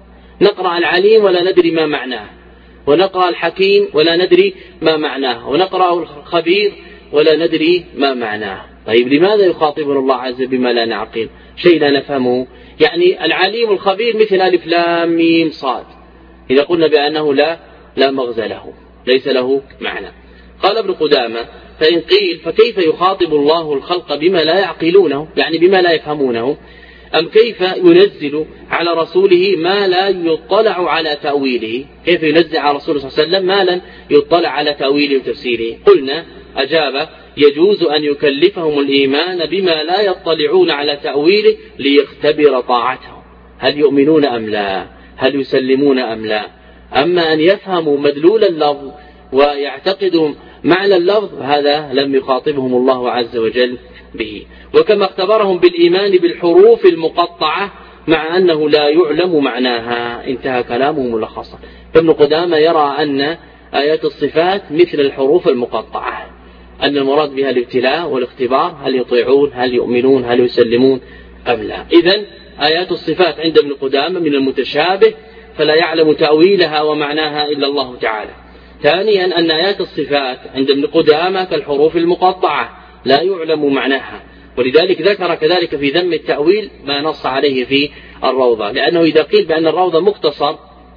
نقرأ العليم ولا ندري ما معناه، ونقرأ الحكيم ولا ندري ما معناه، ونقرأ الخبير ولا ندري ما معناه. طيب لماذا يخاطبنا الله عز وجل بما لا نعقل؟ شيء لا نفهمه. يعني العليم الخبير مثل ألف لام ميم صاد، إذا قلنا بأنه لا مغزى له، ليس له معنى. قال ابن قدامة فإن قيل فكيف يخاطب الله الخلق بما لا يعقلونه، يعني بما لا يفهمونه؟ أم كيف ينزل على رسوله ما لا يطلع على تأويله؟ كيف ينزل على رسوله صلى الله عليه وسلم ما لا يطلع على تأويله وتفسيره؟ قلنا أجاب يجوز أن يكلفهم الإيمان بما لا يطلعون على تأويله ليختبر طاعتهم، هل يؤمنون أم لا، هل يسلمون أم لا. أما أن يفهموا مدلول اللفظ ويعتقدوا معنى اللفظ هذا لم يخاطبهم الله عز وجل به. وكما اختبرهم بالإيمان بالحروف المقطعة مع أنه لا يعلم معناها. انتهى كلامه ملخصا. فابن قدامة يرى أن آيات الصفات مثل الحروف المقطعة، أن المراد بها الابتلاء والاختبار، هل يطيعون، هل يؤمنون، هل يسلمون أم لا. إذن آيات الصفات عند ابن قدامة من المتشابه فلا يعلم تأويلها ومعناها إلا الله تعالى. ثانيا أن آيات الصفات عند ابن قدامة كالحروف المقطعة لا يعلم معناها، ولذلك ذكر كذلك في ذم التأويل ما نص عليه في الروضة، لأنه إذا قيل بأن الروضة مختصر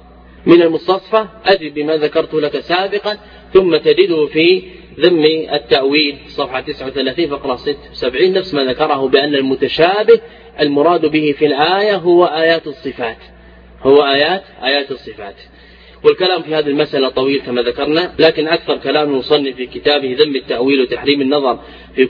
من المستصفى أجب بما ذكرت لك سابقا، ثم تجده في ذم التأويل صفحة 39 فقرة 76 نفس ما ذكره بأن المتشابه المراد به في الآية هو آيات الصفات، هو آيات الصفات. والكلام في هذه المسألة طويل كما ذكرنا، لكن أكثر كلام المصنف في كتابه ذم التأويل وتحريم النظر في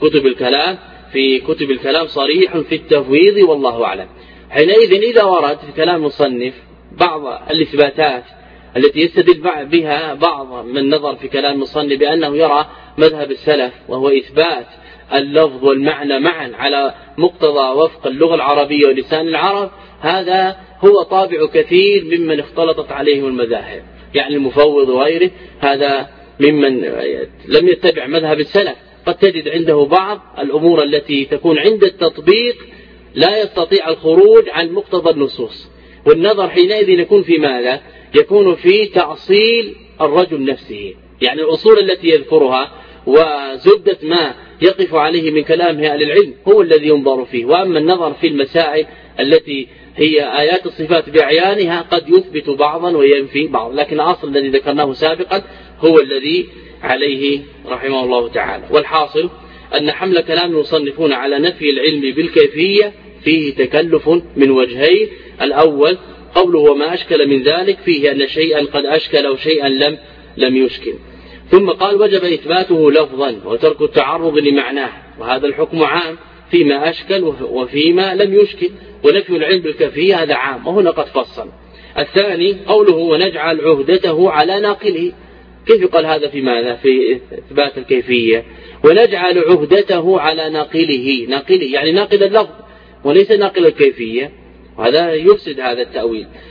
كتب الكلام صريح في التفويض والله أعلم. حينئذ إذا ورد في كلام المصنف بعض الإثباتات التي يستدل بها بعض من نظر في كلام المصنف بأنه يرى مذهب السلف، وهو إثبات اللفظ والمعنى معا على مقتضى وفق اللغة العربية ولسان العرب، هذا هو طابع كثير ممن اختلطت عليهم المذاهب، يعني المفوض وغيره، هذا ممن لم يتبع مذهب السلف. قد تجد عنده بعض الأمور التي تكون عند التطبيق لا يستطيع الخروج عن مقتضى النصوص، والنظر حينئذ يكون في ماذا؟ يكون في تأصيل الرجل نفسه، يعني الأصول التي يذكرها وزبدة ما يقف عليه من كلام أهل العلم هو الذي ينظر فيه. وأما النظر في المسائل التي هي آيات الصفات بأعيانها قد يثبت بعضا وينفي بعض، لكن الأصل الذي ذكرناه سابقا هو الذي عليه رحمه الله تعالى. والحاصل أن حمل كلام المصنفون على نفي العلم بالكيفية فيه تكلف من وجهين. الأول قوله وما أشكل من ذلك، فيه أن شيئا قد أشكل وشيئا لم يشكل. ثم قال وجب إثباته لفظا وترك التعرض لمعناه، وهذا الحكم عام فيما أشكل وفيما لم يشكل، ونفي العلم بالكيفية هذا عام، وهنا قد فصل. الثاني قوله ونجعل عهدته على ناقله، كيف قال هذا في ماذا؟ في إثبات الكيفية. ونجعل عهدته على ناقله يعني ناقل اللفظ وليس ناقل الكيفية، وهذا يفسد هذا التأويل.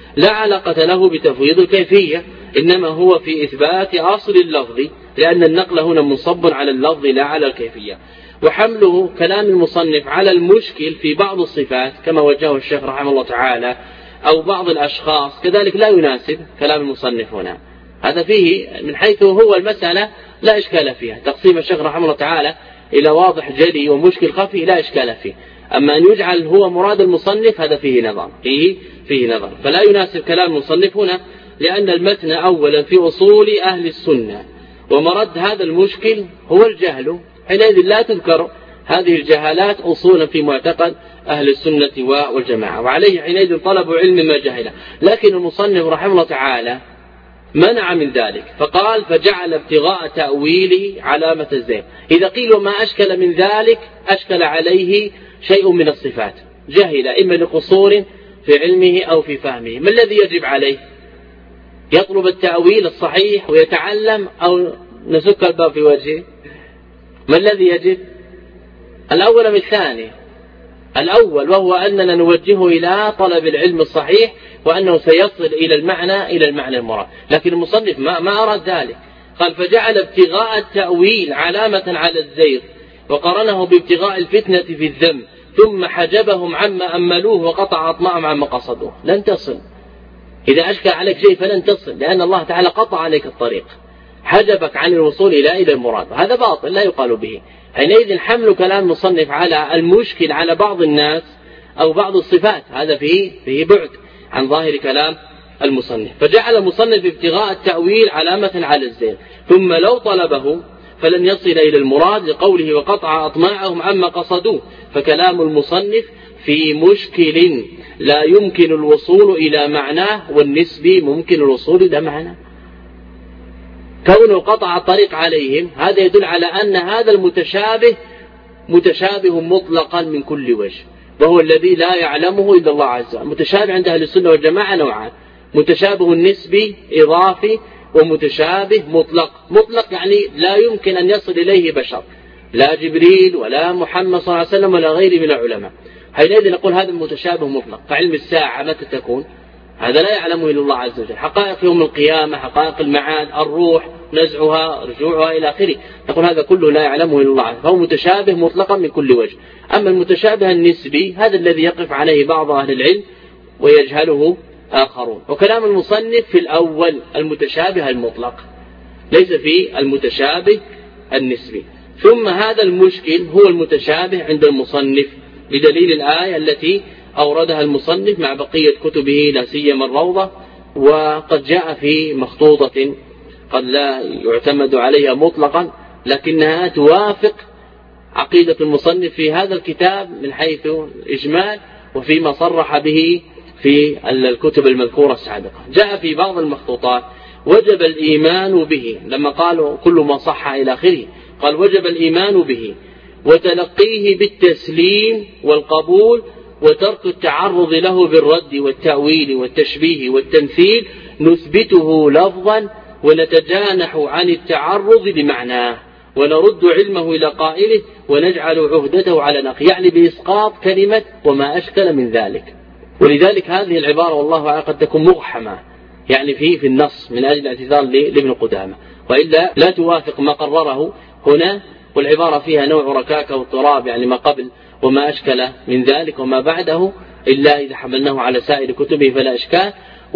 لا علاقة له بتفويض الكيفية، إنما هو في إثبات أصل اللفظ، لأن النقل هنا منصب على اللفظ لا على الكيفية. وحمله كلام المصنف على المشكل في بعض الصفات كما وجهه الشيخ رحمه الله تعالى أو بعض الأشخاص كذلك لا يناسب كلام المصنف هنا. هذا فيه من حيث هو المسألة لا إشكال فيها، تقسيم الشيخ رحمه الله تعالى إلى واضح جلي ومشكل خفي لا إشكال فيه. أما أن يجعل هو مراد المصنف هذا فيه نظر، فيه نظر، فلا يناسب كلام المصنف هنا، لأن المتن أولا في أصول أهل السنة، ومرد هذا المشكل هو الجهل، حينئذ لا تذكر هذه الجهالات أصولا في معتقد أهل السنة والجماعة، وعليه حينئذ طلب علم ما جهله. لكن المصنف رحمه الله تعالى منع من ذلك، فقال فجعل ابتغاء تأويله علامة الزيغ. إذا قيل ما أشكل من ذلك أشكل عليه شيء من الصفات، جهل إما لقصور في علمه أو في فهمه، ما الذي يجب عليه؟ يطلب التأويل الصحيح ويتعلم، أو نسك الباب في وجهه؟ ما الذي يجب؟ الأول من الثاني، الأول وهو أننا نوجهه إلى طلب العلم الصحيح، وأنه سيصل إلى المعنى المراد. لكن المصنف ما أراد ذلك، قال فجعل ابتغاء التأويل علامة على الزيغ، وقرنه بابتغاء الفتنة في الذم، ثم حجبهم عما أملوه وقطع أطماعهم عما قصدوه. لن تصل، إذا أشكل عليك شيء فلن تصل، لأن الله تعالى قطع عليك الطريق، حجبك عن الوصول إلى المراد، هذا باطل لا يقال به. حينئذ حمل كلام المصنف على المشكل على بعض الناس أو بعض الصفات هذا فيه بعد عن ظاهر كلام المصنف. فجعل المصنف ابتغاء التأويل علامة على الزيغ، ثم لو طلبه فلن يصل إلى المراد، لقوله وقطع أطماعهم عما قصدوه. فكلام المصنف في مشكل لا يمكن الوصول إلى معناه، والنسبي ممكن الوصول إلى معناه. كونه قطع الطريق عليهم هذا يدل على أن هذا المتشابه متشابه مطلقا من كل وجه، وهو الذي لا يعلمه إلا الله عز وجل. متشابه عند أهل السنة والجماعة نوعان: متشابه النسبي إضافي، ومتشابه مطلق يعني لا يمكن أن يصل إليه بشر، لا جبريل ولا محمد صلى الله عليه وسلم ولا غيره من العلماء. حينئذ نقول هذا المتشابه مطلق. فعلم الساعة متى تكون؟ هذا لا يعلمه إلا الله عز وجل. حقائق يوم القيامة، حقائق المعاد، الروح، نزعها، رجوعها إلى آخره، نقول هذا كله لا يعلمه إلا الله عز وجل، فهو متشابه مطلقا من كل وجه. أما المتشابه النسبي هذا الذي يقف عليه بعض أهل العلم ويجهله آخرون. وكلام المصنف في الأول المتشابه المطلق، ليس في المتشابه النسبي. ثم هذا المشكل هو المتشابه عند المصنف بدليل الآية التي أوردها المصنف مع بقية كتبه لا سيما الروضة، وقد جاء في مخطوطة قد لا يعتمد عليها مطلقا، لكنها توافق عقيدة المصنف في هذا الكتاب من حيث الإجمال وفيما صرح به في الكتب المذكورة السابقة. جاء في بعض المخطوطات وجب الإيمان به، لما قالوا كل ما صح إلى آخره قال وجب الإيمان به وتلقيه بالتسليم والقبول، وترك التعرض له بالرد والتأويل والتشبيه والتمثيل، نثبته لفظا ونتجانح عن التعرض بمعناه، ونرد علمه إلى قائله ونجعل عهدته على نقي، يعني بإسقاط كلمة وما أشكل من ذلك. ولذلك هذه العبارة والله أعلم قد تكون مغحمة يعني في النص من أجل الاعتذار لابن قدامة، وإلا لا توافق ما قرره هنا، والعبارة فيها نوع ركاكة واضطراب، يعني ما قبل وما أشكل من ذلك وما بعده، إلا إذا حملناه على سائر كتبه فلا إشكال.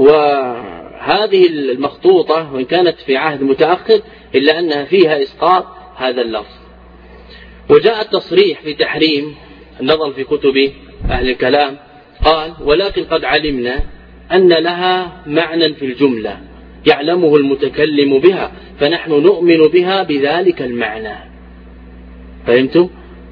وهذه المخطوطة وإن كانت في عهد متأخر إلا أنها فيها إسقاط هذا اللفظ. وجاء التصريح في تحريم النظر في كتب أهل الكلام، قال ولكن قد علمنا أن لها معنى في الجملة يعلمه المتكلم بها، فنحن نؤمن بها بذلك المعنى. فهمتم؟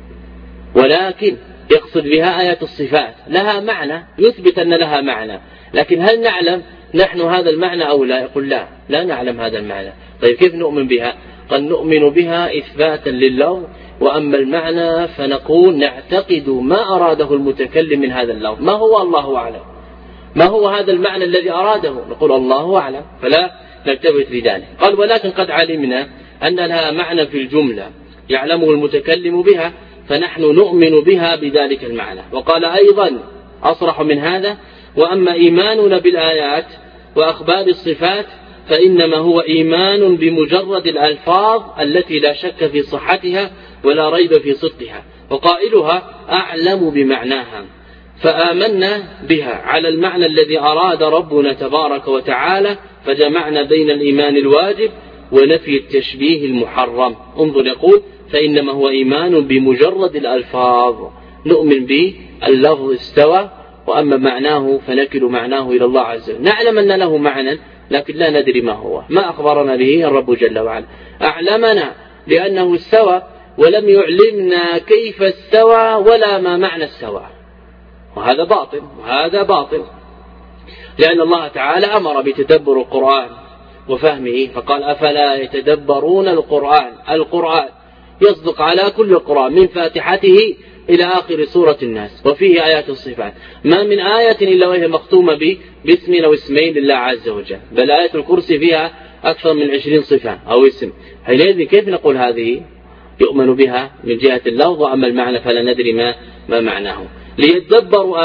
ولكن يقصد بها آيات الصفات، لها معنى يثبت أن لها معنى، لكن هل نعلم نحن هذا المعنى أو لا؟ يقول لا نعلم هذا المعنى. طيب كيف نؤمن بها؟ قد نؤمن بها إثباتا لله، وأما المعنى فنقول نعتقد ما أراده المتكلم من هذا اللفظ. ما هو؟ الله أعلم. ما هو هذا المعنى الذي أراده؟ نقول الله أعلم، فلا نلتفت لذلك. قال ولكن قد علمنا أن لها معنى في الجملة يعلمه المتكلم بها، فنحن نؤمن بها بذلك المعنى. وقال أيضا أصرح من هذا وأما إيماننا بالآيات وأخبار الصفات فإنما هو إيمان بمجرد الألفاظ التي لا شك في صحتها ولا ريب في صدقها، وقائلها أعلم بمعناها، فآمنا بها على المعنى الذي أراد ربنا تبارك وتعالى، فجمعنا بين الإيمان الواجب ونفي التشبيه المحرم. انظر يقول فإنما هو إيمان بمجرد الألفاظ، نؤمن باللفظ استوى، وأما معناه فنكل معناه إلى الله عز وجل، نعلم أن له معنى لكن لا ندري ما هو، ما أخبرنا به الرب جل وعلا. أعلمنا لأنه استوى ولم يعلمنا كيف استوى ولا ما معنى استوى، وهذا باطل، لأن الله تعالى أمر بتدبر القرآن وفهمه، فقال أفلا يتدبرون القرآن يصدق على كل القرآن من فاتحته إلى آخر سورة الناس، وفيه آيات الصفات، ما من آية إلا وهي مختومة باسم أو اسمين لله عز وجل، بل آية الكرسي فيها أكثر من 20 صفة أو اسم. حينئذ كيف نقول هذه يؤمن بها من جهة اللفظ، وأما المعنى فلا ندري ما معناه. ليدبروا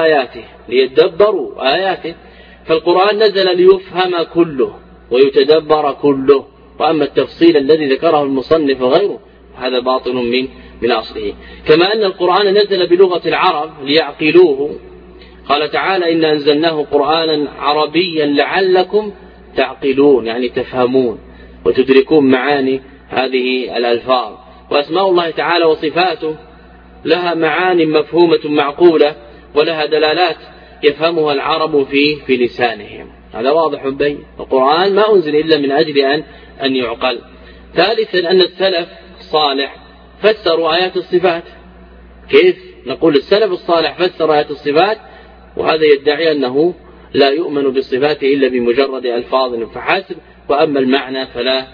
آياته، فالقرآن نزل ليفهم كله ويتدبر كله، وأما التفصيل الذي ذكره المصنف وغيره هذا باطل من أصله. كما أن القرآن نزل بلغة العرب ليعقلوه، قال تعالى إن أنزلناه قرآنا عربيا لعلكم تعقلون، يعني تفهمون وتدركون معاني هذه الألفاظ. وأسماء الله تعالى وصفاته لها معاني مفهومة معقولة، ولها دلالات يفهمها العرب في لسانهم، هذا واضح بين. القرآن ما أنزل إلا من أجل أن يعقل. ثالثا أن السلف الصالح فسروا آيات الصفات. كيف نقول السلف الصالح فسر آيات الصفات وهذا يدعي أنه لا يؤمن بالصفات إلا بمجرد ألفاظ فحسب، وأما المعنى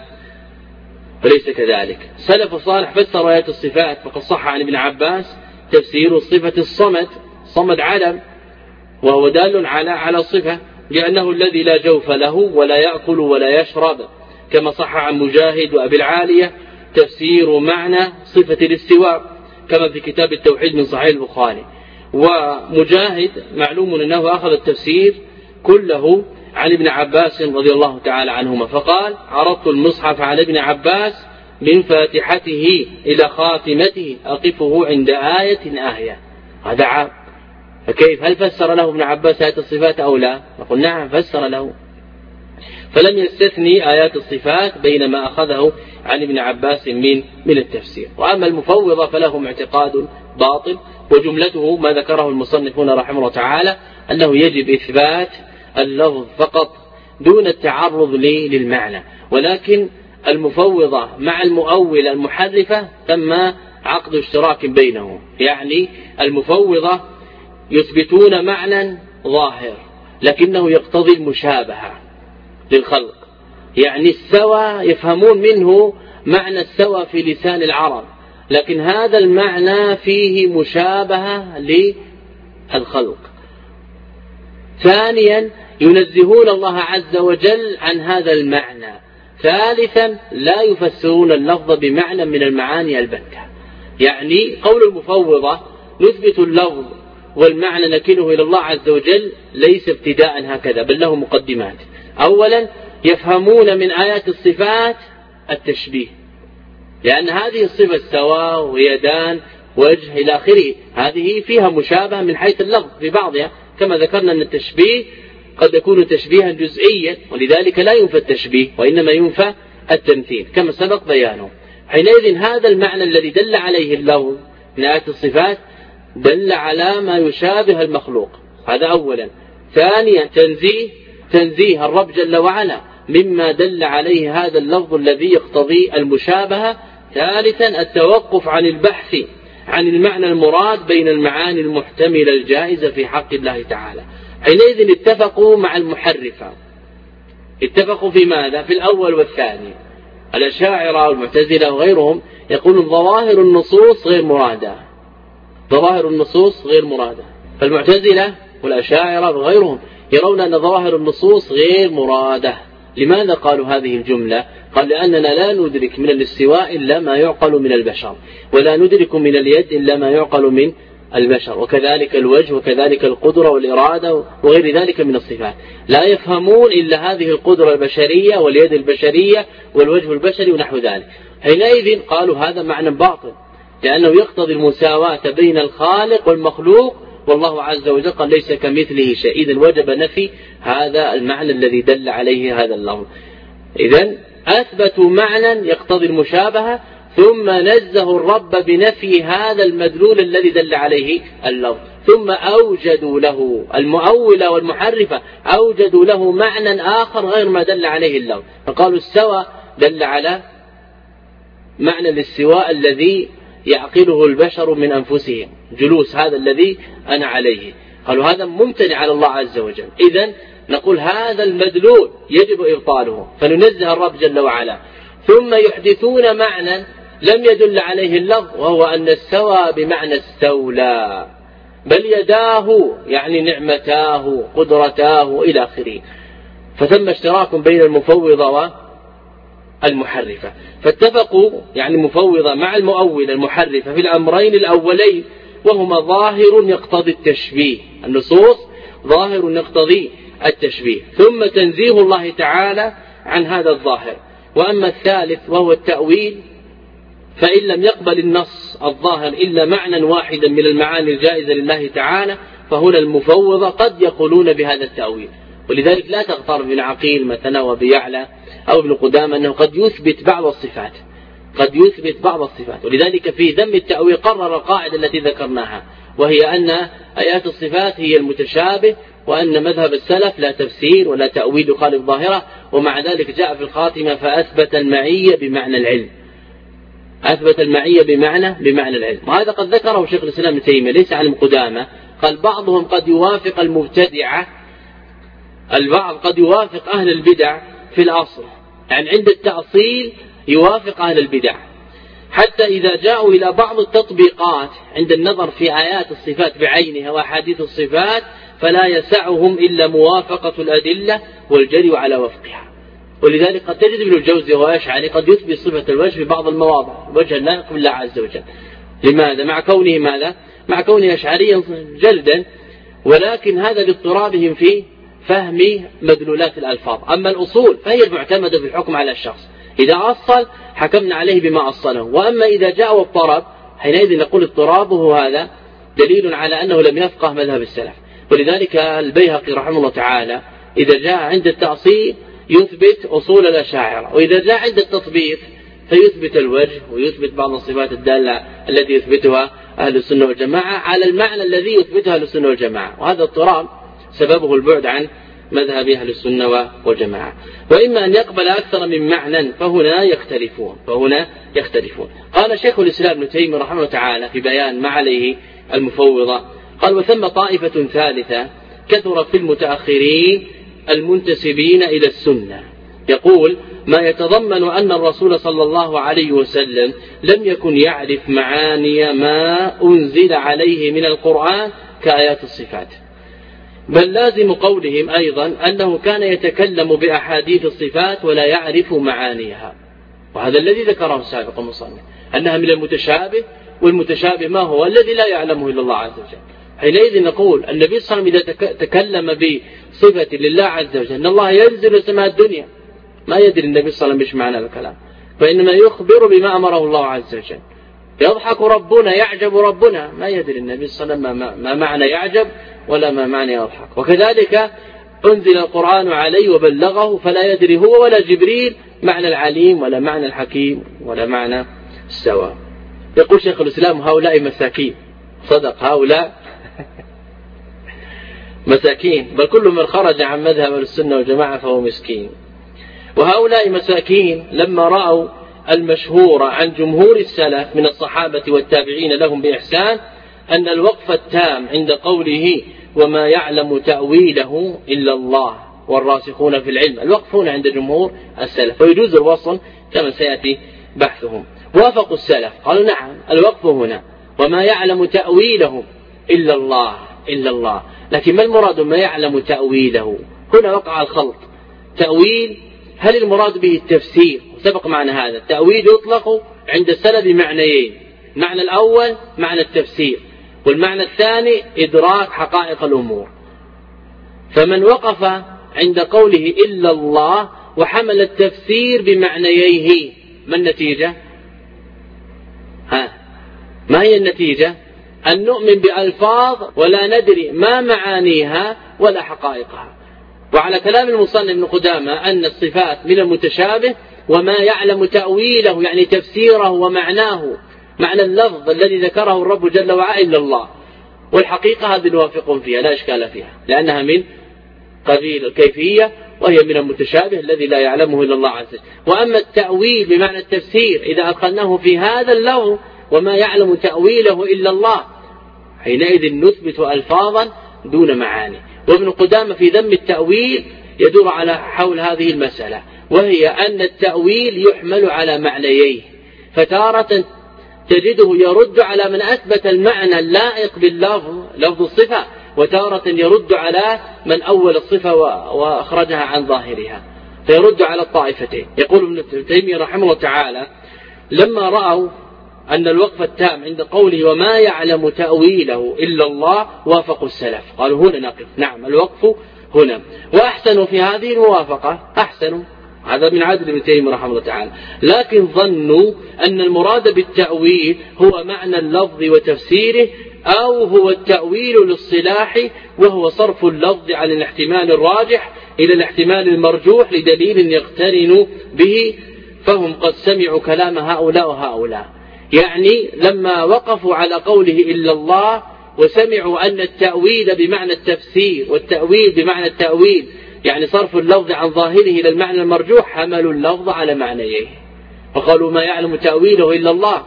فليس كذلك. السلف الصالح فسر آيات الصفات، فقد صح عن ابن عباس تفسير صفة الصمد علم، وهو دال على الصفة، لأنه الذي لا جوف له ولا يأكل ولا يشرب، كما صح عن مجاهد وأبي العالية تفسير معنى صفة الاستواء، كما في كتاب التوحيد من صحيح البخاري. ومجاهد معلوم أنه أخذ التفسير كله عن ابن عباس رضي الله تعالى عنهما، فقال عرضت المصحف على ابن عباس من فاتحته إلى خاتمته أقفه عند آية. هذا عام، فكيف هل فسر له ابن عباس آيات الصفات أو لا؟ نقول نعم فسر له، فلم يستثني آيات الصفات بينما أخذه عن ابن عباس من التفسير. وأما المفوضة فلهم اعتقاد باطل، وجملته ما ذكره المصنفون رحمه الله تعالى أنه يجب إثبات اللفظ فقط دون التعرض للمعنى، ولكن المفوضة مع المؤولة المحرفة تم عقد اشتراك بينهم، يعني المفوضة يثبتون معنى ظاهر لكنه يقتضي المشابهة للخلق، يعني السوى يفهمون منه معنى السوى في لسان العرب، لكن هذا المعنى فيه مشابهة للخلق. ثانيا ينزهون الله عز وجل عن هذا المعنى. ثالثا لا يفسرون اللفظ بمعنى من المعاني البتة، يعني قول المفوضة نثبت اللفظ والمعنى نكله إلى الله عز وجل ليس ابتداء هكذا، بل له مقدمات. أولا يفهمون من آيات الصفات التشبيه، لأن هذه الصفة سواء ويدان وجه إلى آخره هذه فيها مشابهة من حيث اللفظ في بعضها، كما ذكرنا أن التشبيه قد يكون تشبيها جزئيا، ولذلك لا ينفى التشبيه وإنما ينفى التمثيل كما سبق بيانه. حينئذ هذا المعنى الذي دل عليه اللفظ من آيات الصفات دل على ما يشابه المخلوق، هذا أولا. ثانيا تنزيه الرب جل وعلا مما دل عليه هذا اللفظ الذي يقتضي المشابهة. ثالثا التوقف عن البحث عن المعنى المراد بين المعاني المحتملة الجائزة في حق الله تعالى. حينئذ اتفقوا مع المحرفة، اتفقوا في ماذا؟ في الأول والثاني. الأشاعرة والمعتزلة وغيرهم يقولون ظواهر النصوص غير مرادة، ظواهر النصوص غير مرادة. فالمعتزلة والأشاعرة وغيرهم يرون أن ظواهر النصوص غير مرادة. لماذا قالوا هذه الجملة؟ قال لأننا لا ندرك من الاستواء إلا ما يعقل من البشر، ولا ندرك من اليد إلا ما يعقل من البشر، وكذلك الوجه وكذلك القدرة والإرادة وغير ذلك من الصفات. لا يفهمون إلا هذه القدرة البشرية واليد البشرية والوجه البشري ونحو ذلك. حينئذ قالوا هذا معنى باطل، لأنه يقتضي المساواة بين الخالق والمخلوق، والله عز وجل قال ليس كمثله شيء، إذن وجب نفي هذا المعنى الذي دل عليه هذا اللفظ. إذن أثبتوا معنى يقتضي المشابهة، ثم نزهوا الرب بنفي هذا المدلول الذي دل عليه اللفظ، ثم أوجدوا له المؤولة والمحرفة، أوجدوا له معنى آخر غير ما دل عليه اللفظ، فقالوا استوى دل على معنى الاستواء الذي يعقله البشر من أنفسهم، جلوس هذا الذي أنا عليه، قالوا هذا ممتنع على الله عز وجل. إذن نقول هذا المدلول يجب إبطاله، فننزه الرب جل وعلا، ثم يحدثون معنى لم يدل عليه اللفظ، وهو أن استوى بمعنى استولى، بل يداه يعني نعمتاه قدرتاه إلى آخره. فثم اشتراك بين المفوضة والمحرفة، فاتفقوا يعني المفوضة مع المؤولة المحرفة في الأمرين الأولين، وهما ظاهر يقتضي التشبيه، النصوص ظاهر يقتضي التشبيه، ثم تنزيه الله تعالى عن هذا الظاهر. وأما الثالث وهو التأويل، فإن لم يقبل النص الظاهر إلا معنى واحدا من المعاني الجائزة لله تعالى، فهنا المفوضة قد يقولون بهذا التأويل. ولذلك لا تغتر بن عقيل مثلا وبيعلى أو ابن قدامة أنه قد يثبت بعض الصفات، قد يثبت بعض الصفات. ولذلك في ذم التأويل قرر القاعدة التي ذكرناها، وهي أن آيات الصفات هي المتشابه، وأن مذهب السلف لا تفسير ولا تأويل يخالف ظاهرة. ومع ذلك جاء في الخاتمة فأثبت المعية بمعنى العلم، أثبت المعية بمعنى العلم. وهذا قد ذكره شيخ الإسلام ابن تيمية ليس عن قدامة، قال بعضهم قد يوافق المبتدعة، البعض قد يوافق أهل البدع في الأصل، يعني عند التأصيل يوافق أهل البدع، حتى إذا جاءوا إلى بعض التطبيقات عند النظر في آيات الصفات بعينها وأحاديث الصفات فلا يسعهم إلا موافقة الأدلة والجري على وفقها. ولذلك قد تجد ابن الجوزي وهو أشعري قد يثبت صفة الوجه في بعض المواضع، وجه لا يقبل الله عز وجل. لماذا؟ مع كونه ماذا؟ مع كونه أشعريا جلدا، ولكن هذا لاضطرابهم في فهم مدلولات الألفاظ. أما الأصول فهي المعتمدة في الحكم على الشخص، إذا أصل حكمنا عليه بما أصله، وأما إذا جاء واضطرب حينئذ نقول اضطرابه هذا دليل على أنه لم يفقه مذهب السلف. ولذلك البيهقي رحمه الله تعالى إذا جاء عند التأصيل يثبت أصول الأشاعرة، وإذا جاء عند التطبيق فيثبت الوجه ويثبت بعض الصفات الدالة التي يثبتها أهل السنة والجماعة على المعنى الذي يثبتها أهل السنة والجماعة. وهذا اضطراب سببه البعد عن مذهب أهل السنة والجماعة. وإما أن يقبل أكثر من معنى فهنا يختلفون. قال شيخ الإسلام ابن تيمية رحمه الله تعالى في بيان ما عليه المفوضة، قال وثم طائفة ثالثة كثرت في المتأخرين المنتسبين إلى السنة، يقول ما يتضمن أن الرسول صلى الله عليه وسلم لم يكن يعرف معاني ما أنزل عليه من القرآن كآيات الصفات، بل لازم قولهم أيضا أنه كان يتكلم بأحاديث الصفات ولا يعرف معانيها. وهذا الذي ذكره السابق المصنف أنها من المتشابه، والمتشابه ما هو؟ الذي لا يعلمه إلا الله عز وجل. حينئذ نقول النبي صلى الله عليه وسلم إذا تكلم بصفة لله عز وجل أن الله ينزل سماء الدنيا، ما يدري النبي صلى الله عليه وسلم إيش معنى الكلام، فإنما يخبر بما أمره الله عز وجل. يضحك ربنا، يعجب ربنا، ما يدري النبي صلى الله عليه وسلم ما معنى يعجب ولا ما معنى يضحك. وكذلك أنزل القرآن عليه وبلغه فلا يدري هو ولا جبريل معنى العليم ولا معنى الحكيم ولا معنى السواء. يقول شيخ الإسلام هؤلاء مساكين، صدق هؤلاء مساكين، بل كل من خرج عن مذهب السنة والجماعة فهو مسكين. وهؤلاء مساكين لما رأوا المشهور عن جمهور السلف من الصحابة والتابعين لهم بإحسان أن الوقف التام عند قوله وما يعلم تأويله إلا الله والراسخون في العلم، الوقف هنا عند جمهور السلف، ويجوز الوصل كما سيأتي بحثهم. وافقوا السلف قالوا نعم الوقف هنا وما يعلم تأويله إلا الله، لكن ما المراد ما يعلم تأويله؟ هنا وقع الخلط. تأويل هل المراد به التفسير؟ سبق معنى هذا. التأويل يطلق عند السلف بمعنيين، معنى الأول معنى التفسير، والمعنى الثاني إدراك حقائق الأمور. فمن وقف عند قوله إلا الله وحمل التفسير بمعنييه، ما النتيجة؟ ما هي النتيجة؟ أن نؤمن بألفاظ ولا ندري ما معانيها ولا حقائقها. وعلى كلام المصنف ابن قدامة أن الصفات من المتشابه وما يعلم تأويله يعني تفسيره ومعناه، معنى اللفظ الذي ذكره الرب جل وعلا إلا الله، والحقيقة هذه نوافق فيها لا إشكال فيها، لأنها من قبيل الكيفية وهي من المتشابه الذي لا يعلمه إلا الله عز وجل. وأما التأويل بمعنى التفسير إذا أدخلناه في هذا اللغو وما يعلم تأويله إلا الله، حينئذ نثبت ألفاظا دون معاني. وابن قدامة في ذم التأويل يدور على حول هذه المسألة، وهي أن التأويل يحمل على معنييه، فتارة تجده يرد على من أثبت المعنى اللائق باللفظ لفظ الصفة، وتارة يرد على من أول الصفة وأخرجها عن ظاهرها، فيرد على الطائفتين. يقول ابن تيمية رحمه الله تعالى: لما رأوا أن الوقف التام عند قوله وما يعلم تأويله إلا الله وافقوا السلف، قالوا هنا نقف، نعم الوقف هنا، وأحسنوا في هذه الموافقة، أحسنوا، هذا من عدل ابن تيمية رحمه الله تعالى، لكن ظنوا أن المراد بالتأويل هو معنى اللفظ وتفسيره، أو هو التأويل للصلاح وهو صرف اللفظ عن الاحتمال الراجح إلى الاحتمال المرجوح لدليل يقترن به، فهم قد سمعوا كلام هؤلاء وهؤلاء. يعني لما وقفوا على قوله إلا الله وسمعوا أن التأويل بمعنى التفسير والتأويل بمعنى التأويل يعني صرف اللفظ عن ظاهره إلى المعنى المرجوح، حملوا اللفظ على معنيه، فقالوا ما يعلم تأويله إلا الله،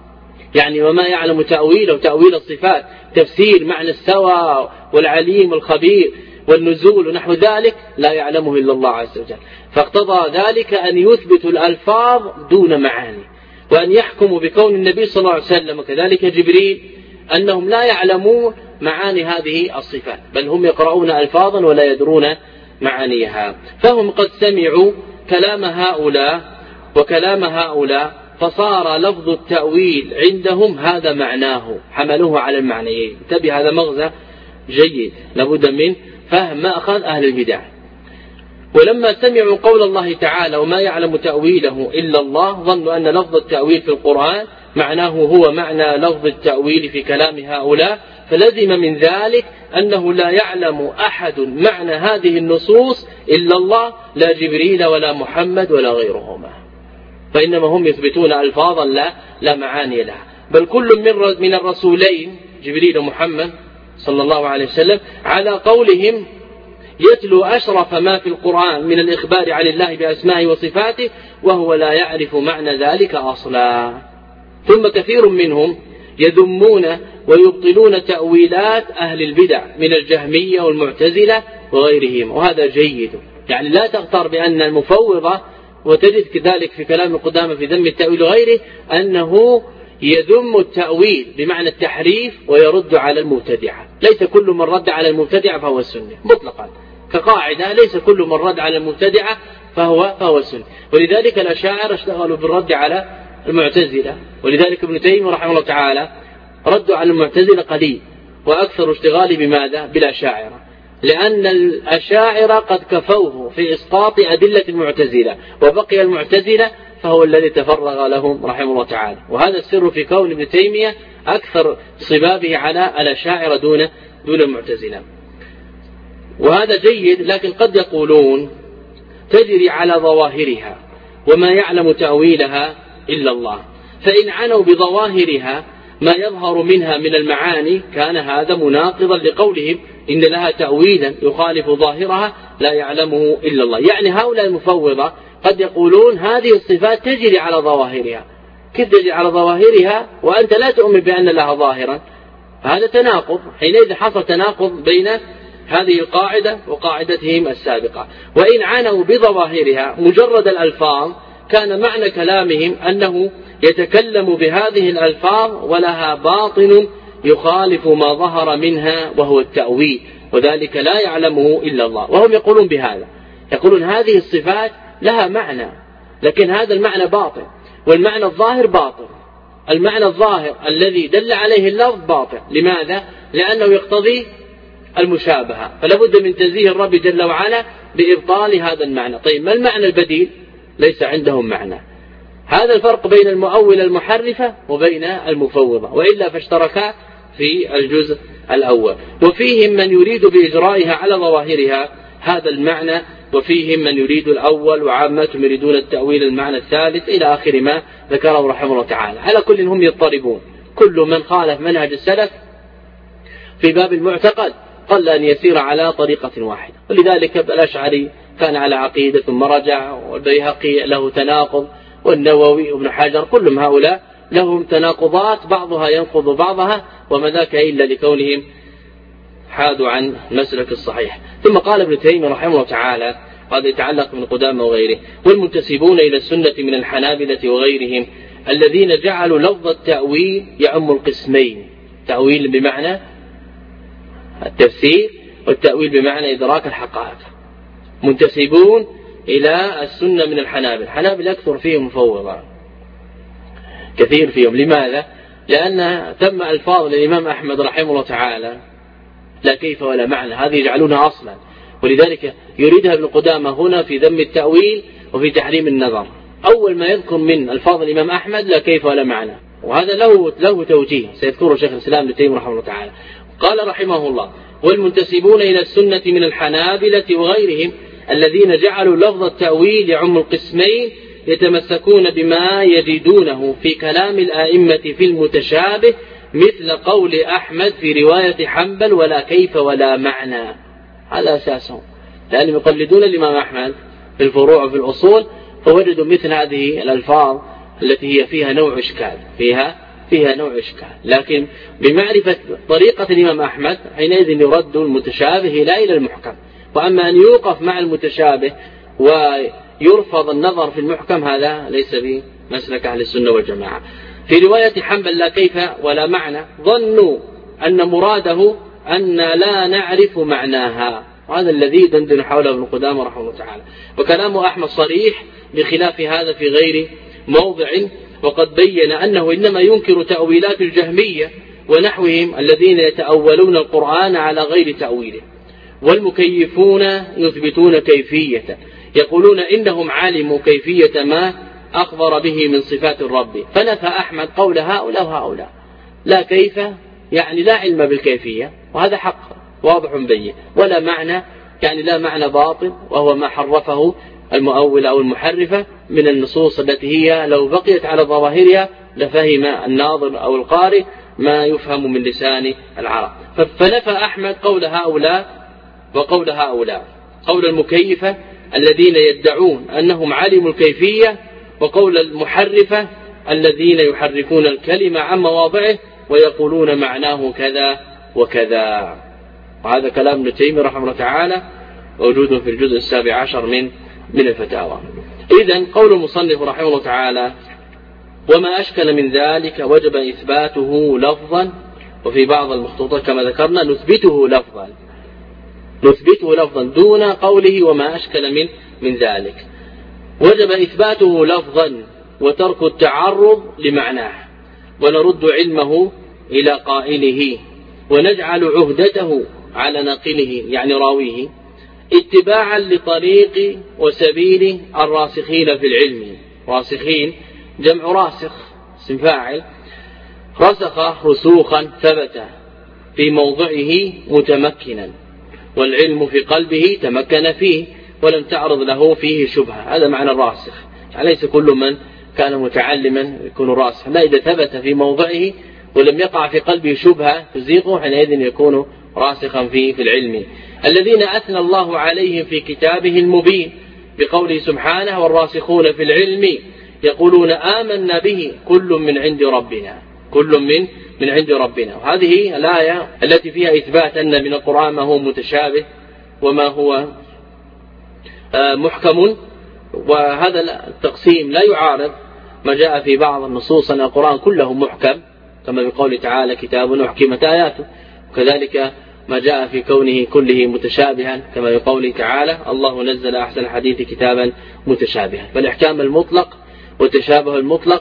يعني وما يعلم تأويله تأويل الصفات تفسير معنى السوى والعليم والخبير والنزول ونحو ذلك لا يعلمه إلا الله عز وجل. فاقتضى ذلك أن يثبتوا الألفاظ دون معاني، وأن يحكموا بكون النبي صلى الله عليه وسلم وكذلك جبريل أنهم لا يعلمون معاني هذه الصفات، بل هم يقرؤون ألفاظا ولا يدرون معانيها. فهم قد سمعوا كلام هؤلاء وكلام هؤلاء، فصار لفظ التأويل عندهم هذا معناه، حملوه على المعنيين. انتبه، هذا مغزى جيد لابد من فهم مأخذ أهل البدع. ولما سمعوا قول الله تعالى وما يعلم تأويله إلا الله، ظنوا أن لفظ التأويل في القرآن معناه هو معنى لفظ التأويل في كلام هؤلاء، فلزم من ذلك أنه لا يعلم أحد معنى هذه النصوص إلا الله، لا جبريل ولا محمد ولا غيرهما، فإنما هم يثبتون ألفاظا لا معاني لها. بل كل من الرسولين جبريل ومحمد صلى الله عليه وسلم على قولهم يتلو أشرف ما في القرآن من الإخبار عن الله بأسمائه وصفاته وهو لا يعرف معنى ذلك أصلا. ثم كثير منهم يذمون ويبطلون تأويلات أهل البدع من الجهمية والمعتزلة وغيرهم، وهذا جيد. يعني لا تغتر بأن المفوضة، وتجد كذلك في كلام القدامى في ذم التأويل وغيره أنه يذم التأويل بمعنى التحريف ويرد على المبتدعة. ليس كل من رد على المبتدعة فهو السنة مطلقا، كقاعدة ليس كل من رد على المبتدعة فهو السنة. ولذلك الأشاعرة اشتغلوا بالرد على المعتزلة، ولذلك ابن تيمية رحمه الله تعالى ردوا على المعتزلة قليل، وأكثر اشتغالي بماذا؟ بالأشاعرة، لأن الأشاعرة قد كفوه في إسقاط أدلة المعتزلة، وبقي المعتزلة فهو الذي تفرغ لهم رحمه الله تعالى. وهذا السر في كون ابن تيمية أكثر صبابه على الأشاعرة دون المعتزلة، وهذا جيد. لكن قد يقولون تجري على ظواهرها وما يعلم تأويلها إلا الله، فإن عنوا بظواهرها ما يظهر منها من المعاني كان هذا مناقضا لقولهم إن لها تأويلا يخالف ظاهرها لا يعلمه إلا الله. يعني هؤلاء المفوضة قد يقولون هذه الصفات تجري على ظواهرها. كيف تجري على ظواهرها وأنت لا تؤمن بأن لها ظاهرا؟ هذا تناقض. حينئذ حصل تناقض بين هذه القاعدة وقاعدتهم السابقة. وإن عنوا بظواهرها مجرد الألفاظ كان معنى كلامهم أنه يتكلم بهذه الألفاظ ولها باطن يخالف ما ظهر منها وهو التأويل، وذلك لا يعلمه إلا الله. وهم يقولون بهذا، يقولون هذه الصفات لها معنى، لكن هذا المعنى باطن، والمعنى الظاهر باطن، المعنى الظاهر الذي دل عليه اللفظ باطل. لماذا؟ لأنه يقتضي المشابهة، فلا بد من تنزيه الرب جل وعلا بإبطال هذا المعنى. طيب ما المعنى البديل؟ ليس عندهم معنى. هذا الفرق بين المؤولة المحرفة وبين المفوضة، وإلا فاشتركا في الجزء الأول. وفيهم من يريد بإجرائها على ظواهرها هذا المعنى، وفيهم من يريد الأول، وعامتهم يريدون التأويل المعنى الثالث إلى آخر ما ذكره رحمه الله تعالى. على كل هم يضطربون، كل من خالف منهج السلف في باب المعتقد قل أن يسير على طريقة واحدة. ولذلك الأشعري كان على عقيدة ثم رجع، والبيهقي له تناقض، والنووي وابن حجر، كلهم هؤلاء لهم تناقضات بعضها ينقض بعضها، وما ذاك إلا لكونهم حادوا عن مسلك الصحيح. ثم قال ابن تيمية رحمه الله تعالى، هذا يتعلق من قدامى وغيره: والمنتسبون إلى السنة من الحنابلة وغيرهم الذين جعلوا لفظ التأويل يعم القسمين، تأويل بمعنى التفسير، والتأويل بمعنى إدراك الحقائق. منتسبون إلى السنة من الحنابلة أكثر فيهم مفوضة، كثير فيهم. لماذا؟ لأن ثم ألفاظ للإمام أحمد رحمه الله تعالى لا كيف ولا معنى، هذه يجعلونها أصلا، ولذلك يريدها ابن قدامى هنا في ذم التأويل وفي تحريم النظر. أول ما يذكر من ألفاظ الإمام أحمد لا كيف ولا معنى، وهذا له توجيه سيذكره شيخ الإسلام ابن تيمية رحمه الله تعالى. قال رحمه الله: والمنتسبون إلى السنة من الحنابلة وغيرهم الذين جعلوا لفظ التأويل يعم القسمين يتمسكون بما يجدونه في كلام الآئمة في المتشابه، مثل قول أحمد في رواية حنبل: ولا كيف ولا معنى. هذا أساسهم، لأنهم يقلدون الإمام أحمد في الفروع وفي الأصول، فوجدوا مثل هذه الألفاظ التي هي فيها نوع إشكال، فيها نوع إشكال. لكن بمعرفة طريقة الإمام أحمد حينئذ يرد المتشابه لا إلى المحكم. وأما أن يوقف مع المتشابه ويرفض النظر في المحكم هذا ليس بمسلك أهل السنة والجماعة. في رواية حنبل لا كيف ولا معنى ظنوا أن مراده أن لا نعرف معناها، وهذا الذي دندن حوله ابن قدامى رحمه الله تعالى. وكلام أحمد صريح بخلاف هذا في غير موضع، وقد بين أنه إنما ينكر تأويلات الجهمية ونحوهم الذين يتأولون القرآن على غير تأويله. والمكيفون يثبتون كيفية، يقولون إنهم علموا كيفية ما أخبر به من صفات الرب، فنفى أحمد قول هؤلاء وهؤلاء. لا كيف يعني لا علم بالكيفية، وهذا حق واضح بين، ولا معنى يعني لا معنى باطل، وهو ما حرفه المؤول أو المحرفة من النصوص التي هي لو بقيت على ظواهرها لفهم الناظر أو القارئ ما يفهم من لسان العرب. فنفى أحمد قول هؤلاء وقول هؤلاء، قول المكيفة الذين يدعون أنهم علموا الكيفية، وقول المحرفة الذين يحرفون الكلمة عن مواضعه ويقولون معناه كذا وكذا. وهذا كلام ابن تيمية رحمه الله تعالى موجود في الجزء 17 من الفتاوى. إذن قول المصنف رحمه الله تعالى: وما أشكل من ذلك وجب إثباته لفظا، وفي بعض المخطوطات كما ذكرنا نثبته لفظا دون قوله وما أشكل من ذلك. وجب إثباته لفظا وترك التعرض لمعناه، ونرد علمه إلى قائله، ونجعل عهدته على ناقله يعني راويه، اتباعا لطريق وسبيل الراسخين في العلم. راسخين جمع راسخ اسم فاعل، رسخ رسوخا ثبت في موضعه متمكنا، والعلم في قلبه تمكن فيه ولم تعرض له فيه شبهة. هذا معنى الراسخ، يعني ليس كل من كان متعلما يكون راسخ، لا، إذا ثبت في موضعه ولم يقع في قلبه شبهة تزيقه حينئذ يكون راسخا في العلم. الذين أثنى الله عليهم في كتابه المبين بقوله سبحانه: والراسخون في العلم يقولون آمنا به كل من عند ربنا، كل من عند ربنا. وهذه الآية التي فيها إثبات أن من القرآن ما هو متشابه وما هو محكم، وهذا التقسيم لا يعارض ما جاء في بعض النصوص أن القرآن كله محكم، كما بقول تعالى: كتاب أحكمت آياته. وكذلك ما جاء في كونه كله متشابها، كما بقول تعالى: الله نزل أحسن الحديث كتابا متشابها. فالإحكام المطلق والتشابه المطلق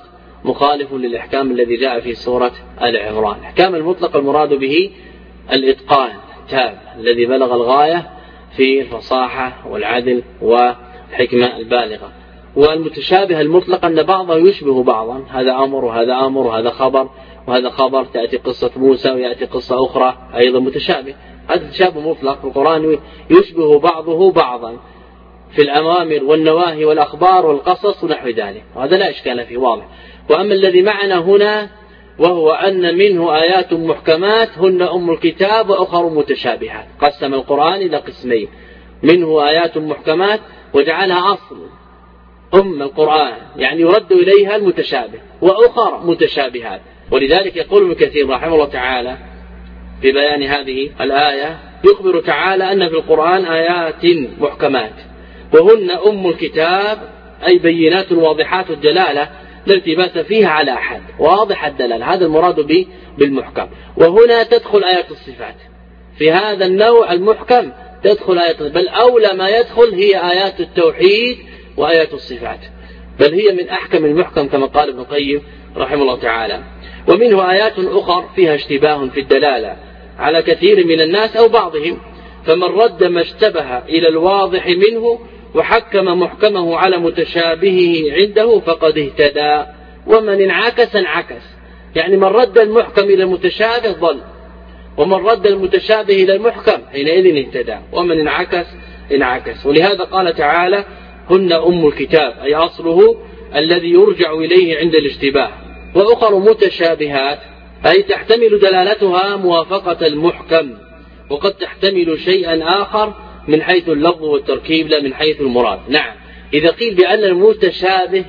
مخالف للإحكام الذي جاء في سورة آل عمران. الإحكام المطلق المراد به الإتقان التام الذي بلغ الغاية في الفصاحة والعدل والحكمة البالغة. والمتشابه المطلق أن بعضه يشبه بعضا، هذا أمر وهذا أمر وهذا خبر وهذا خبر، تأتي قصة موسى ويأتي قصة أخرى أيضا متشابه. هذا تشابه مطلق، القرآن يشبه بعضه بعضا في الأوامر والنواهي والأخبار والقصص ونحو ذلك، وهذا لا إشكال فيه واضح. وأما الذي معنا هنا وهو أن منه آيات محكمات هن أم الكتاب وأخر متشابهات، قسم القرآن إلى قسمين، منه آيات محكمات وجعلها أصل أم القرآن، يعني يرد إليها المتشابه، وأخر متشابهات. ولذلك يقول ابن كثير رحمه الله تعالى في بيان هذه الآية، يخبر تعالى أن في القرآن آيات محكمات وهن أم الكتاب، أي بينات واضحات الدلالة لا التباس فيها على أحد، واضح الدلالة، هذا المراد بالمحكم. وهنا تدخل آيات الصفات، في هذا النوع المحكم تدخل آيات، بل أولى ما يدخل هي آيات التوحيد وآيات الصفات، بل هي من أحكم المحكم كما قال ابن القيم رحمه الله تعالى. ومنه آيات أخر فيها اشتباه في الدلالة على كثير من الناس أو بعضهم، فمن رد ما اشتبه إلى الواضح منه وحكم محكمه على متشابهه عنده فقد اهتدى، ومن انعكس انعكس، يعني من رد المحكم إلى المتشابه ضل، ومن رد المتشابه إلى المحكم حينئذ اهتدى، ومن انعكس انعكس. ولهذا قال تعالى هن أم الكتاب، أي أصله الذي يرجع إليه عند الاشتباه. وأخر متشابهات أي تحتمل دلالتها موافقة المحكم، وقد تحتمل شيئا آخر من حيث اللفظ والتركيب لا من حيث المراد. نعم، إذا قيل بأن المتشابه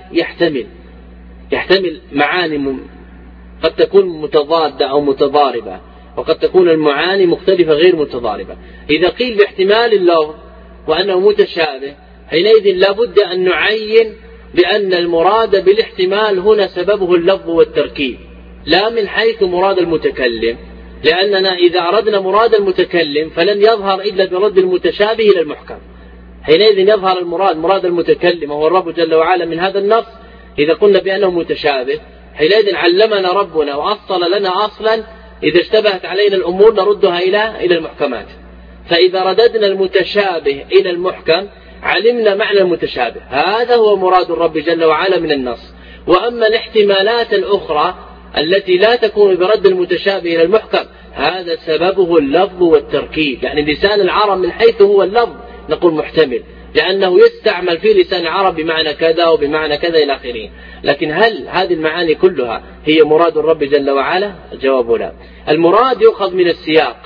يحتمل معاني قد تكون متضادة أو متضاربة، وقد تكون المعاني مختلفة غير متضاربة. إذا قيل باحتمال اللفظ وأنه متشابه حينئذ لابد أن نعين بأن المراد بالاحتمال هنا سببه اللفظ والتركيب لا من حيث مراد المتكلم، لأننا إذا أردنا مراد المتكلم فلن يظهر إلا برد المتشابه إلى المحكم، حينئذ يظهر مراد المتكلم وهو الرب جل وعلا من هذا النص. إذا قلنا بأنه متشابه حينئذ علمنا ربنا وأصل لنا أصلا إذا اشتبهت علينا الأمور نردها إلى المحكمات، فإذا رددنا المتشابه إلى المحكم علمنا معنى المتشابه، هذا هو مراد الرب جل وعلا من النص. وأما الاحتمالات الأخرى التي لا تكون برد المتشابه إلى المحكم هذا سببه اللفظ والتركيب، يعني لسان العرب من حيث هو اللفظ نقول محتمل، لأنه يستعمل في لسان العرب بمعنى كذا وبمعنى كذا إلى آخره. لكن هل هذه المعاني كلها هي مراد الرب جل وعلا؟ الجواب لا. المراد يؤخذ من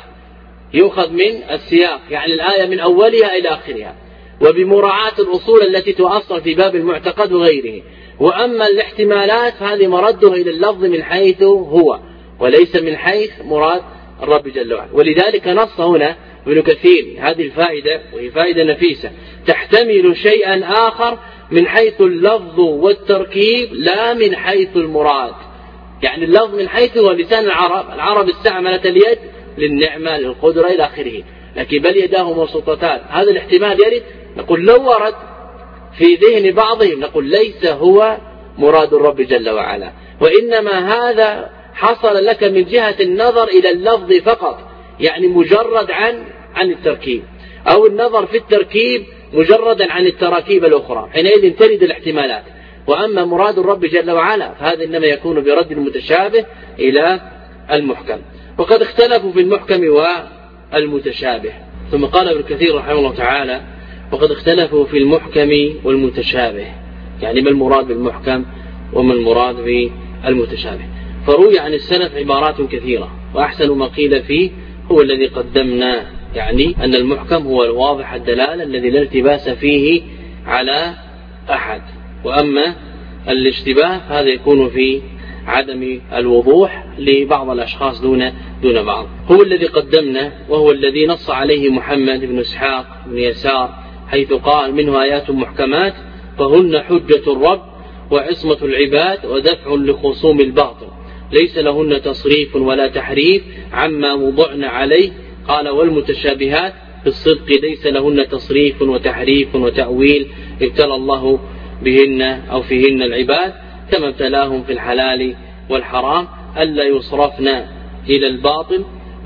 السياق، يعني الآية من أولها إلى آخرها، وبمراعاة الأصول التي تؤصل في باب المعتقد وغيره. وأما الاحتمالات هذه مرده إلى اللفظ من حيث هو وليس من حيث مراد الرب جل وعلا. ولذلك نص هنا ابن كثير هذه الفائدة، وهي فائدة نفيسة، تحتمل شيئا آخر من حيث اللفظ والتركيب لا من حيث المراد. يعني اللفظ من حيث هو لسان العرب استعملت اليد للنعمة للقدرة إلى آخره، لكن بل يداه مبسوطتان، هذا الاحتمال يرد، نقول لو ورد في ذهن بعضهم نقول ليس هو مراد الرب جل وعلا، وإنما هذا حصل لك من جهة النظر إلى اللفظ فقط، يعني مجرد عن التركيب، أو النظر في التركيب مجردا عن التراكيب الأخرى، حينئذ ترد الاحتمالات. وأما مراد الرب جل وعلا فهذا إنما يكون برد المتشابه إلى المحكم. وقد اختلفوا في المحكم والمتشابه. ثم قال ابن كثير رحمه الله تعالى وقد اختلفوا في المحكم والمتشابه، يعني ما المراد بالمحكم وما المراد بالمتشابه. فروي عن السلف عبارات كثيرة، وأحسن ما قيل فيه هو الذي قدمناه، يعني أن المحكم هو الواضح الدلالة الذي لا التباس فيه على أحد، وأما الاشتباه هذا يكون في عدم الوضوح لبعض الأشخاص دون بعض. هو الذي قدمنا وهو الذي نص عليه محمد بن إسحاق بن يسار، حيث قال منه آيات محكمات فهن حجة الرب وعصمة العباد ودفع لخصوم الباطل ليس لهن تصريف ولا تحريف عما وضعن عليه. قال والمتشابهات في الصدق ليس لهن تصريف وتحريف وتأويل ابتلى الله بهن أو فيهن العباد، كما ابتلاهم في الحلال والحرام ألا يصرفن إلى الباطل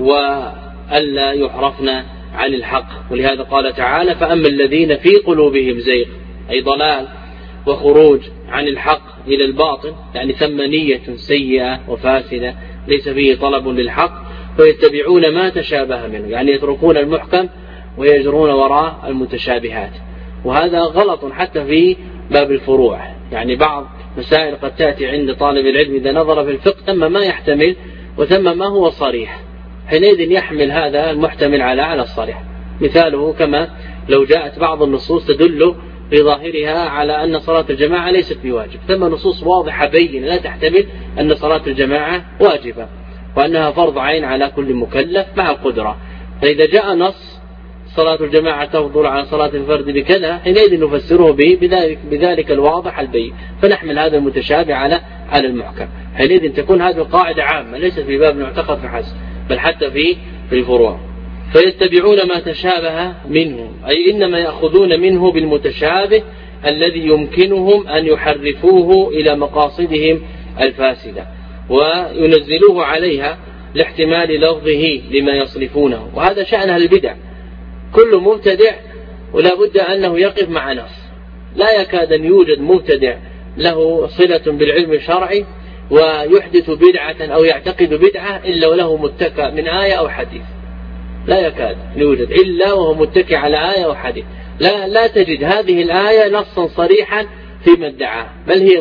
وألا يحرفن عن الحق. ولهذا قال تعالى فأما الذين في قلوبهم زيغ أي ضلال وخروج عن الحق إلى الباطل، يعني ثم نية سيئة وفاسدة ليس فيه طلب للحق، فيتبعون ما تشابه منه، يعني يتركون المحكم ويجرون وراء المتشابهات. وهذا غلط حتى في باب الفروع، يعني بعض مسائل قد تأتي عند طالب العلم إذا نظر في الفقه ثم ما يحتمل وثم ما هو صريح، حينئذ يحمل هذا المحتمل على الصريح. مثاله كما لو جاءت بعض النصوص تدل في ظاهرها على أن صلاة الجماعة ليست بواجب، ثم نصوص واضحة بينة لا تحتمل أن صلاة الجماعة واجبة وأنها فرض عين على كل مكلف مع القدرة، فإذا جاء نص صلاة الجماعة تفضل على صلاة الفرد بكذا حينئذ نفسره بذلك الواضح البين، فنحمل هذا المتشابه على المحكم. حينئذ تكون هذه القاعدة عامة ليست في باب المعتقد فحسب بل حتى في الفروع. فيتبعون ما تشابه منه أي إنما يأخذون منه بالمتشابه الذي يمكنهم أن يحرفوه إلى مقاصدهم الفاسدة وينزلوه عليها لاحتمال لفظه لما يصرفونه. وهذا شأن أهل البدع، كل مبتدع ولا بد أنه يقف مع نص، لا يكاد أن يوجد مبتدع له صلة بالعلم الشرعي ويحدث بدعة أو يعتقد بدعة إلا وله متكى من آية أو حديث، لا يكاد يوجد إلا وهو متكى على آية أو حديث. لا تجد هذه الآية نصا صريحا فيما ادعاه، بل هي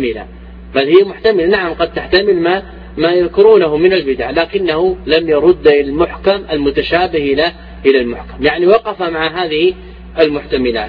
محتملة، نعم قد تحتمل ما يذكرونه من البدع، لكنه لم يرد المحكم المتشابه إلى المحكم، يعني وقف مع هذه المحتملات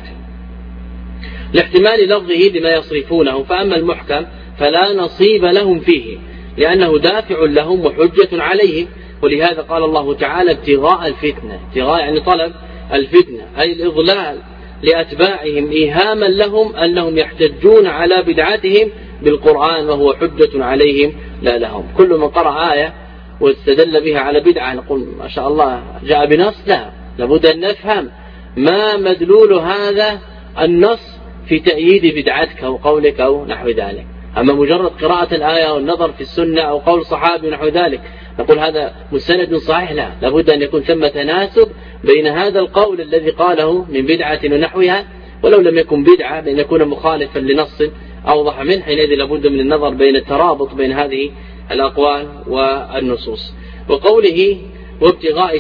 لاحتمال لفظه لما يصرفونه. فأما المحكم فلا نصيب لهم فيه لأنه دافع لهم وحجة عليهم. ولهذا قال الله تعالى ابتغاء الفتنة، ابتغاء يعني طلب الفتنة أي الإضلال لأتباعهم إيهاما لهم أنهم يحتجون على بدعتهم بالقرآن وهو حجة عليهم لا لهم. كل من قرأ آية واستدل بها على بدعة نقول ما شاء الله جاء بنص، لا، لابد أن نفهم ما مدلول هذا النص في تأييد بدعتك أو قولك أو نحو ذلك. أما مجرد قراءة الآية والنظر في السنة أو قول صحابي نحو ذلك نقول هذا مستند صحيح، لا، لابد أن يكون ثم تناسب بين هذا القول الذي قاله من بدعة ونحوها ولو لم يكن بدعة بأن يكون مخالفا لنص أوضح منه، حينئذ لابد من النظر بين الترابط بين هذه الأقوال والنصوص. وقوله وابتغاء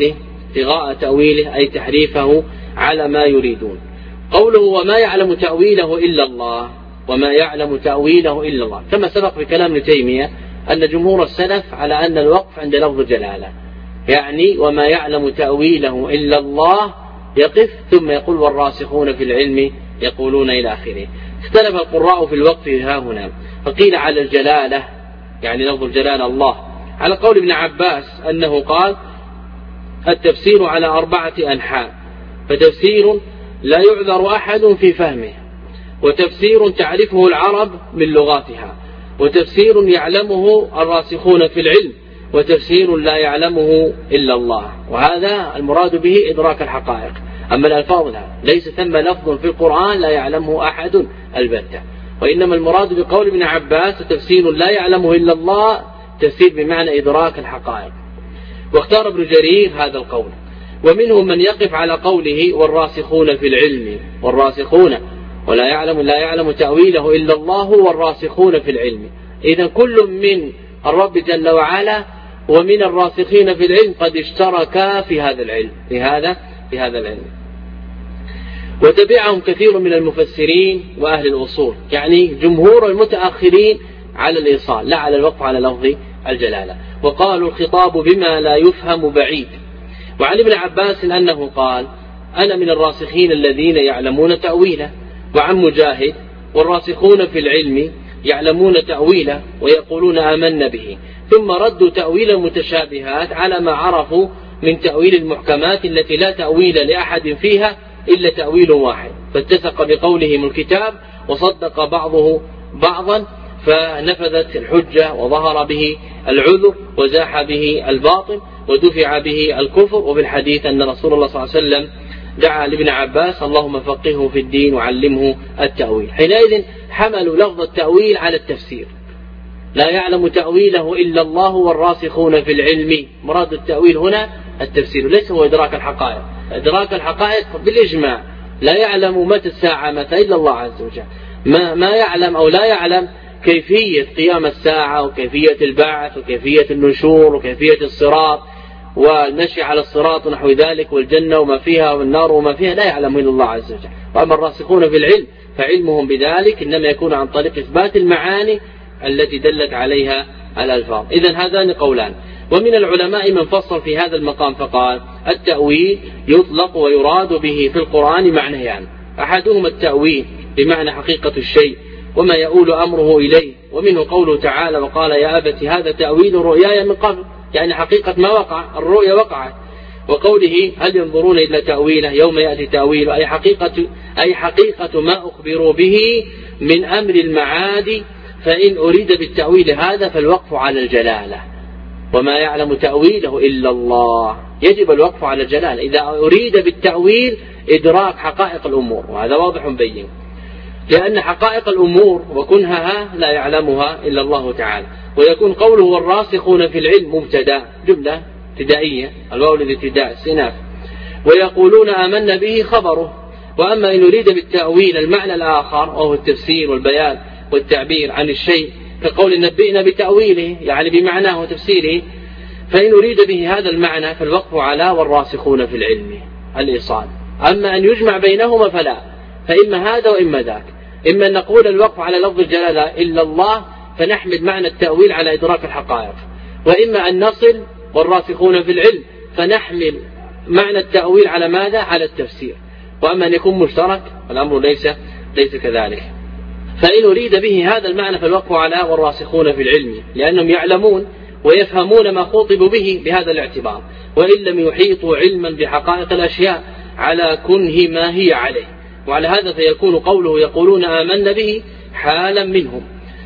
تأويله أي تحريفه على ما يريدون. قوله وما يعلم تأويله إلا الله، كما سبق في كلام ابن تيمية أن جمهور السلف على أن الوقف عند لفظ الجلالة، يعني وما يعلم تأويله إلا الله يقف ثم يقول والراسخون في العلم يقولون إلى آخره. اختلف القراء في الوقف ها هنا، فقيل على الجلالة يعني لفظ الجلالة الله، على قول ابن عباس أنه قال التفسير على 4 أنحاء، فتفسير لا يعذر أحد في فهمه، وتفسير تعرفه العرب من لغاتها، وتفسير يعلمه الراسخون في العلم، وتفسير لا يعلمه إلا الله. وهذا المراد به إدراك الحقائق. أما الألفاظ ليس ثم لفظ في القرآن لا يعلمه أحد البتة، وإنما المراد بقول ابن عباس تفسير لا يعلمه إلا الله تفسير بمعنى إدراك الحقائق. واختار ابن جرير هذا القول. ومنهم من يقف على قوله والراسخون في العلم، والراسخون ولا يعلم تأويله إلا الله والراسخون في العلم. إذا كل من الرب جل وعلا ومن الراسخين في العلم قد اشتركا في هذا العلم في هذا العلم. وتبعهم كثير من المفسرين وأهل الأصول، يعني جمهور المتأخرين على الإيصال لا على الوقف على لفظ الجلالة، وقالوا الخطاب بما لا يفهم بعيد. وعن ابن عباس أنه قال أنا من الراسخين الذين يعلمون تأويله. وعن مجاهد والراسخون في العلم يعلمون تأويله ويقولون آمنا به، ثم ردوا تأويل المتشابهات على ما عرفوا من تأويل المحكمات التي لا تأويل لأحد فيها إلا تأويل واحد، فاتسق بقولهم الكتاب وصدق بعضه بعضا فنفذت الحجة وظهر به العذر وزاح به الباطل ودفع به الكفر. وفي الحديث أن رسول الله صلى الله عليه وسلم دعا لابن عباس اللهم فقهه في الدين وعلمه التأويل. حينئذ حملوا لفظ التأويل على التفسير. لا يعلم تأويله إلا الله والراسخون في العلم. مراد التأويل هنا التفسير، ليس هو إدراك الحقائق. إدراك الحقائق بالإجماع لا يعلم متى الساعة متى إلا الله عز وجل. ما يعلم أو لا يعلم كيفية قيام الساعة وكيفية البعث وكيفية النشور وكيفية الصراط والمشي على الصراط ونحو ذلك والجنة وما فيها والنار وما فيها، لا يعلم إلا الله عز وجل. وأما الراسخون في العلم فعلمهم بذلك إنما يكون عن طريق إثبات المعاني التي دلت عليها الألفاظ. إذن هذان قولان. ومن العلماء من فصل في هذا المقام فقال التأويل يطلق ويراد به في القرآن معنيان: أحدهما التأويل بمعنى حقيقة الشيء وما يؤول أمره إليه، ومنه قوله تعالى: وقال يا أبت هذا تأويل رؤياي من قبل، يعني حقيقة ما وقع، الرؤيا وقعت. وقوله هل ينظرون إلا تأويله يوم يأتي تأويله، أي حقيقة ما أخبروا به من أمر المعاد. فإن أريد بالتأويل هذا فالوقف على الجلالة، وما يعلم تأويله إلا الله، يجب الوقف على الجلالة إذا أريد بالتأويل إدراك حقائق الأمور، وهذا واضح بين، لأن حقائق الأمور وكنهها لا يعلمها إلا الله تعالى. ويكون قوله والراسخون في العلم مبتدا، جملة ابتدائية، الواو للابتداء استئناف، ويقولون آمنا به خبره. وأما إن أريد بالتأويل المعنى الآخر وهو التفسير والبيان والتعبير عن الشيء كقول نبئنا بتأويله، يعني بمعناه وتفسيره، فإن أريد به هذا المعنى فالوقف على والراسخون في العلم الإيصال. أما أن يجمع بينهما فلا، فإما هذا وإما ذاك. إما أن نقول الوقف على لفظ الجلالة إلا الله فنحمل معنى التأويل على إدراك الحقائق، وإما أن نصل والراسخون في العلم فنحمل معنى التأويل على ماذا؟ على التفسير. وأما أن يكون مشترك الأمر ليس كذلك. فإن أريد به هذا المعنى فالوقف على والراسخون في العلم، لأنهم يعلمون ويفهمون ما خوطبوا به بهذا الاعتبار، وإن لم يحيطوا علما بحقائق الأشياء على كنه ما هي عليه. وعلى هذا فيكون قوله يقولون آمنا به حالا منهم،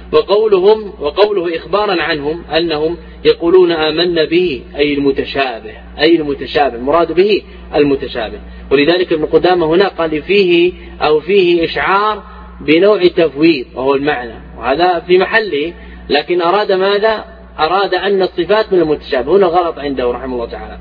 وقوله إخبارا عنهم أنهم يقولون آمنا به أي المتشابه، المراد به المتشابه. ولذلك ابن قدامة هنا قال فيه إشعار بنوع تفويض وهو المعنى، وهذا في محله، لكن أراد ماذا؟ أراد أن الصفات من المتشابه، هنا غلط عنده رحمه الله تعالى.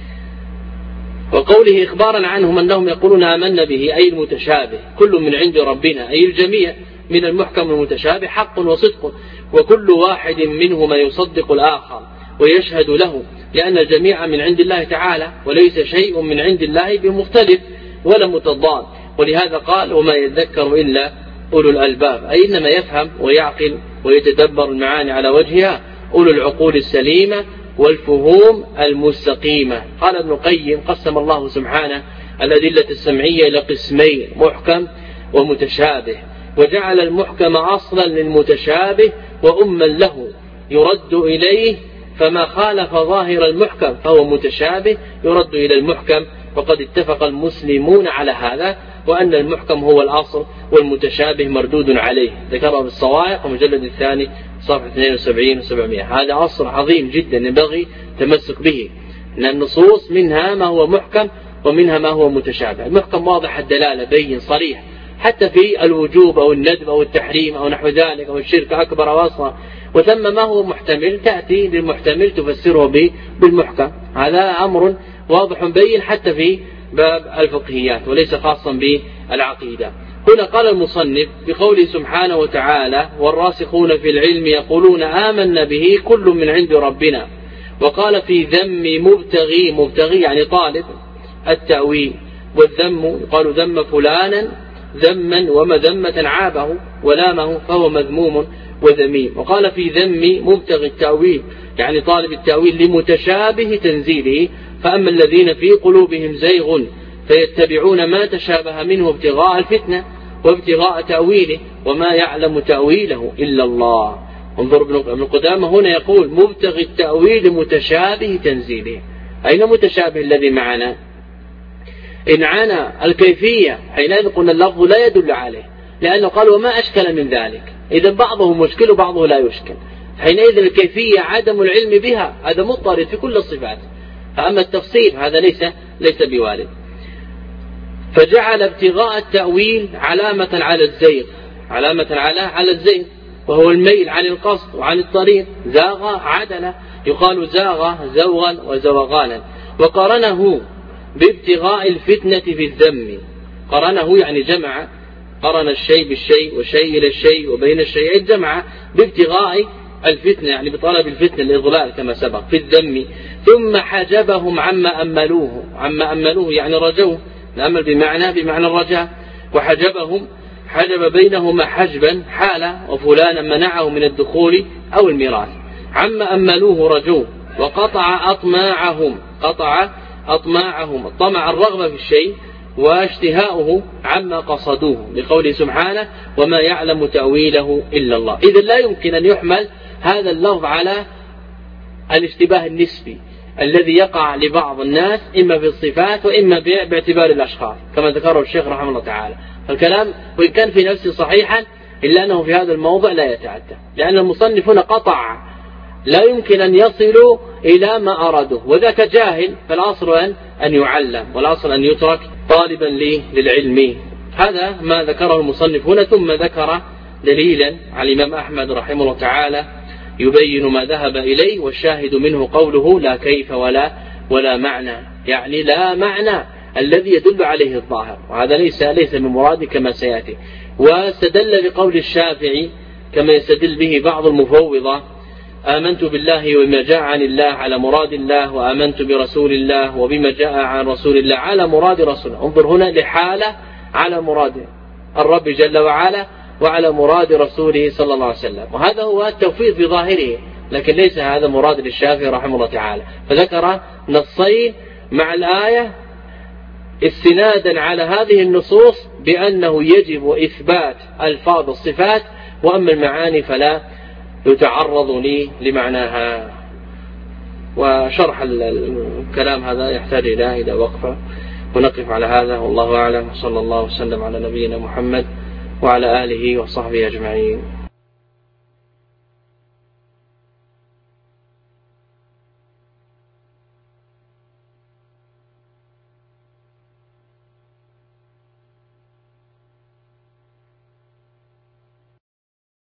وقوله إخبارا عنهم أنهم يقولون آمنا به أي المتشابه، كل من عند ربنا أي الجميع من المحكم والمتشابه حق وصدق، وكل واحد منهما يصدق الآخر ويشهد له، لأن الجميع من عند الله تعالى، وليس شيء من عند الله بمختلف ولا متضاد. ولهذا قال وما يذكر إلا أولو الألباب، أي إنما يفهم ويعقل ويتدبر المعاني على وجهها أولو العقول السليمة والفهوم المستقيمة. قال ابن القيم قسم الله سبحانه الأدلة السمعية إلى قسمين: محكم ومتشابه، وجعل المحكم أصلا للمتشابه وأما له يرد إليه، فما خالف ظاهر المحكم فهو متشابه يرد إلى المحكم. وقد اتفق المسلمون على هذا، وأن المحكم هو الأصل والمتشابه مردود عليه. ذكره بالصواعق المجلد الثاني صفحة 72 و700. هذا أصل عظيم جدا ينبغي التمسك به، أن النصوص منها ما هو محكم ومنها ما هو متشابه. المحكم واضح الدلالة بين صريح، حتى في الوجوب أو الندب أو التحريم أو نحو ذلك أو الشرك أكبر أو أصغر. وثم ما هو محتمل تأتي للمحتمل تفسره بالمحكم. هذا أمر واضح بين حتى في باب الفقهيات وليس خاصا بالعقيدة. هنا قال المصنف بقوله سبحانه وتعالى والراسخون في العلم يقولون آمنا به كل من عند ربنا. وقال في ذم مبتغي يعني طالب التأويل، والذم قالوا ذم فلانا ذما ومذمة عابه ولامه فهو مذموم وذميم. وقال في ذم مبتغي التأويل يعني طالب التأويل لمتشابه تنزيله، فأما الذين في قلوبهم زيغ فيتبعون ما تشابه منه ابتغاء الفتنة وابتغاء تأويله وما يعلم تأويله إلا الله. انظر ابن قدامة هنا يقول مبتغي التأويل متشابه تنزيله. أين متشابه الذي معنا؟ إن عنا الكيفية حينئذ قلنا اللفظ لا يدل عليه، لأنه قال وما أشكل من ذلك، إذا بعضه مشكل وبعضه لا يشكل. حينئذ الكيفية عدم العلم بها هذا مضطرد في كل الصفات، فأما التفصيل هذا ليس بوارد. فجعل ابتغاء التأويل علامة على الزيغ، علامة على الزيغ، وهو الميل عن القصد وعن الطريق. زاغ عدل، يقال زاغ زوغا وزوغانا. وقرنه بابتغاء الفتنة في الذم، قرنه يعني جمع، قرن الشيء بالشيء وشيء إلى الشيء وبين الشيئين، جمع بابتغاء الفتنة يعني بطلب الفتنة الإضلال كما سبق في الذم. ثم حجبهم عما أملوه يعني رجوه، الأمل بمعنى الرجاء. وحجبهم حجب بينهما حجبا حال، وفلانا منعه من الدخول أو الميراث. عما أملوه رجوه. وقطع أطماعهم، الطمع الرغبة في الشيء واشتهاؤه عما قصدوه، لقوله سبحانه وما يعلم تأويله إلا الله. إذن لا يمكن أن يحمل هذا اللفظ على الاشتباه النسبي الذي يقع لبعض الناس إما في الصفات وإما باعتبار الأشخاص كما ذكره الشيخ رحمه الله تعالى. فالكلام وإن كان في نفسه صحيحا إلا أنه في هذا الموضع لا يتعدى، لأن المصنف هنا قطع، لا يمكن أن يصلوا إلى ما أرادوه، وذاك جاهل، فالأصل أن يعلم والأصل أن يترك طالبا للعلم. هذا ما ذكره المصنف هنا، ثم ذكر دليلا على الإمام أحمد رحمه الله تعالى يبين ما ذهب إليه، والشاهد منه قوله لا كيف ولا معنى، يعني لا معنى الذي يدل عليه الظاهر، وهذا ليس من مراد كما سيأتي. واستدل بقول الشافعي كما يستدل به بعض المفوضة: آمنت بالله وبما جاء عن الله على مراد الله، وآمنت برسول الله وبما جاء عن رسول الله على مراد رسوله. انظر هنا لحالة على مراد الرب جل وعلا وعلى مراد رسوله صلى الله عليه وسلم، وهذا هو التوفيق بظاهره، لكن ليس هذا مراد للشافعي رحمه الله تعالى. فذكر نصين مع الآية استنادا على هذه النصوص بأنه يجب إثبات ألفاظ الصفات، وأما المعاني فلا يتعرض لمعناها. وشرح الكلام هذا يحتاج إلى وقفة، ونقف على هذا والله أعلم. صلى الله وسلم على نبينا محمد وعلى آله وصحبه أجمعين.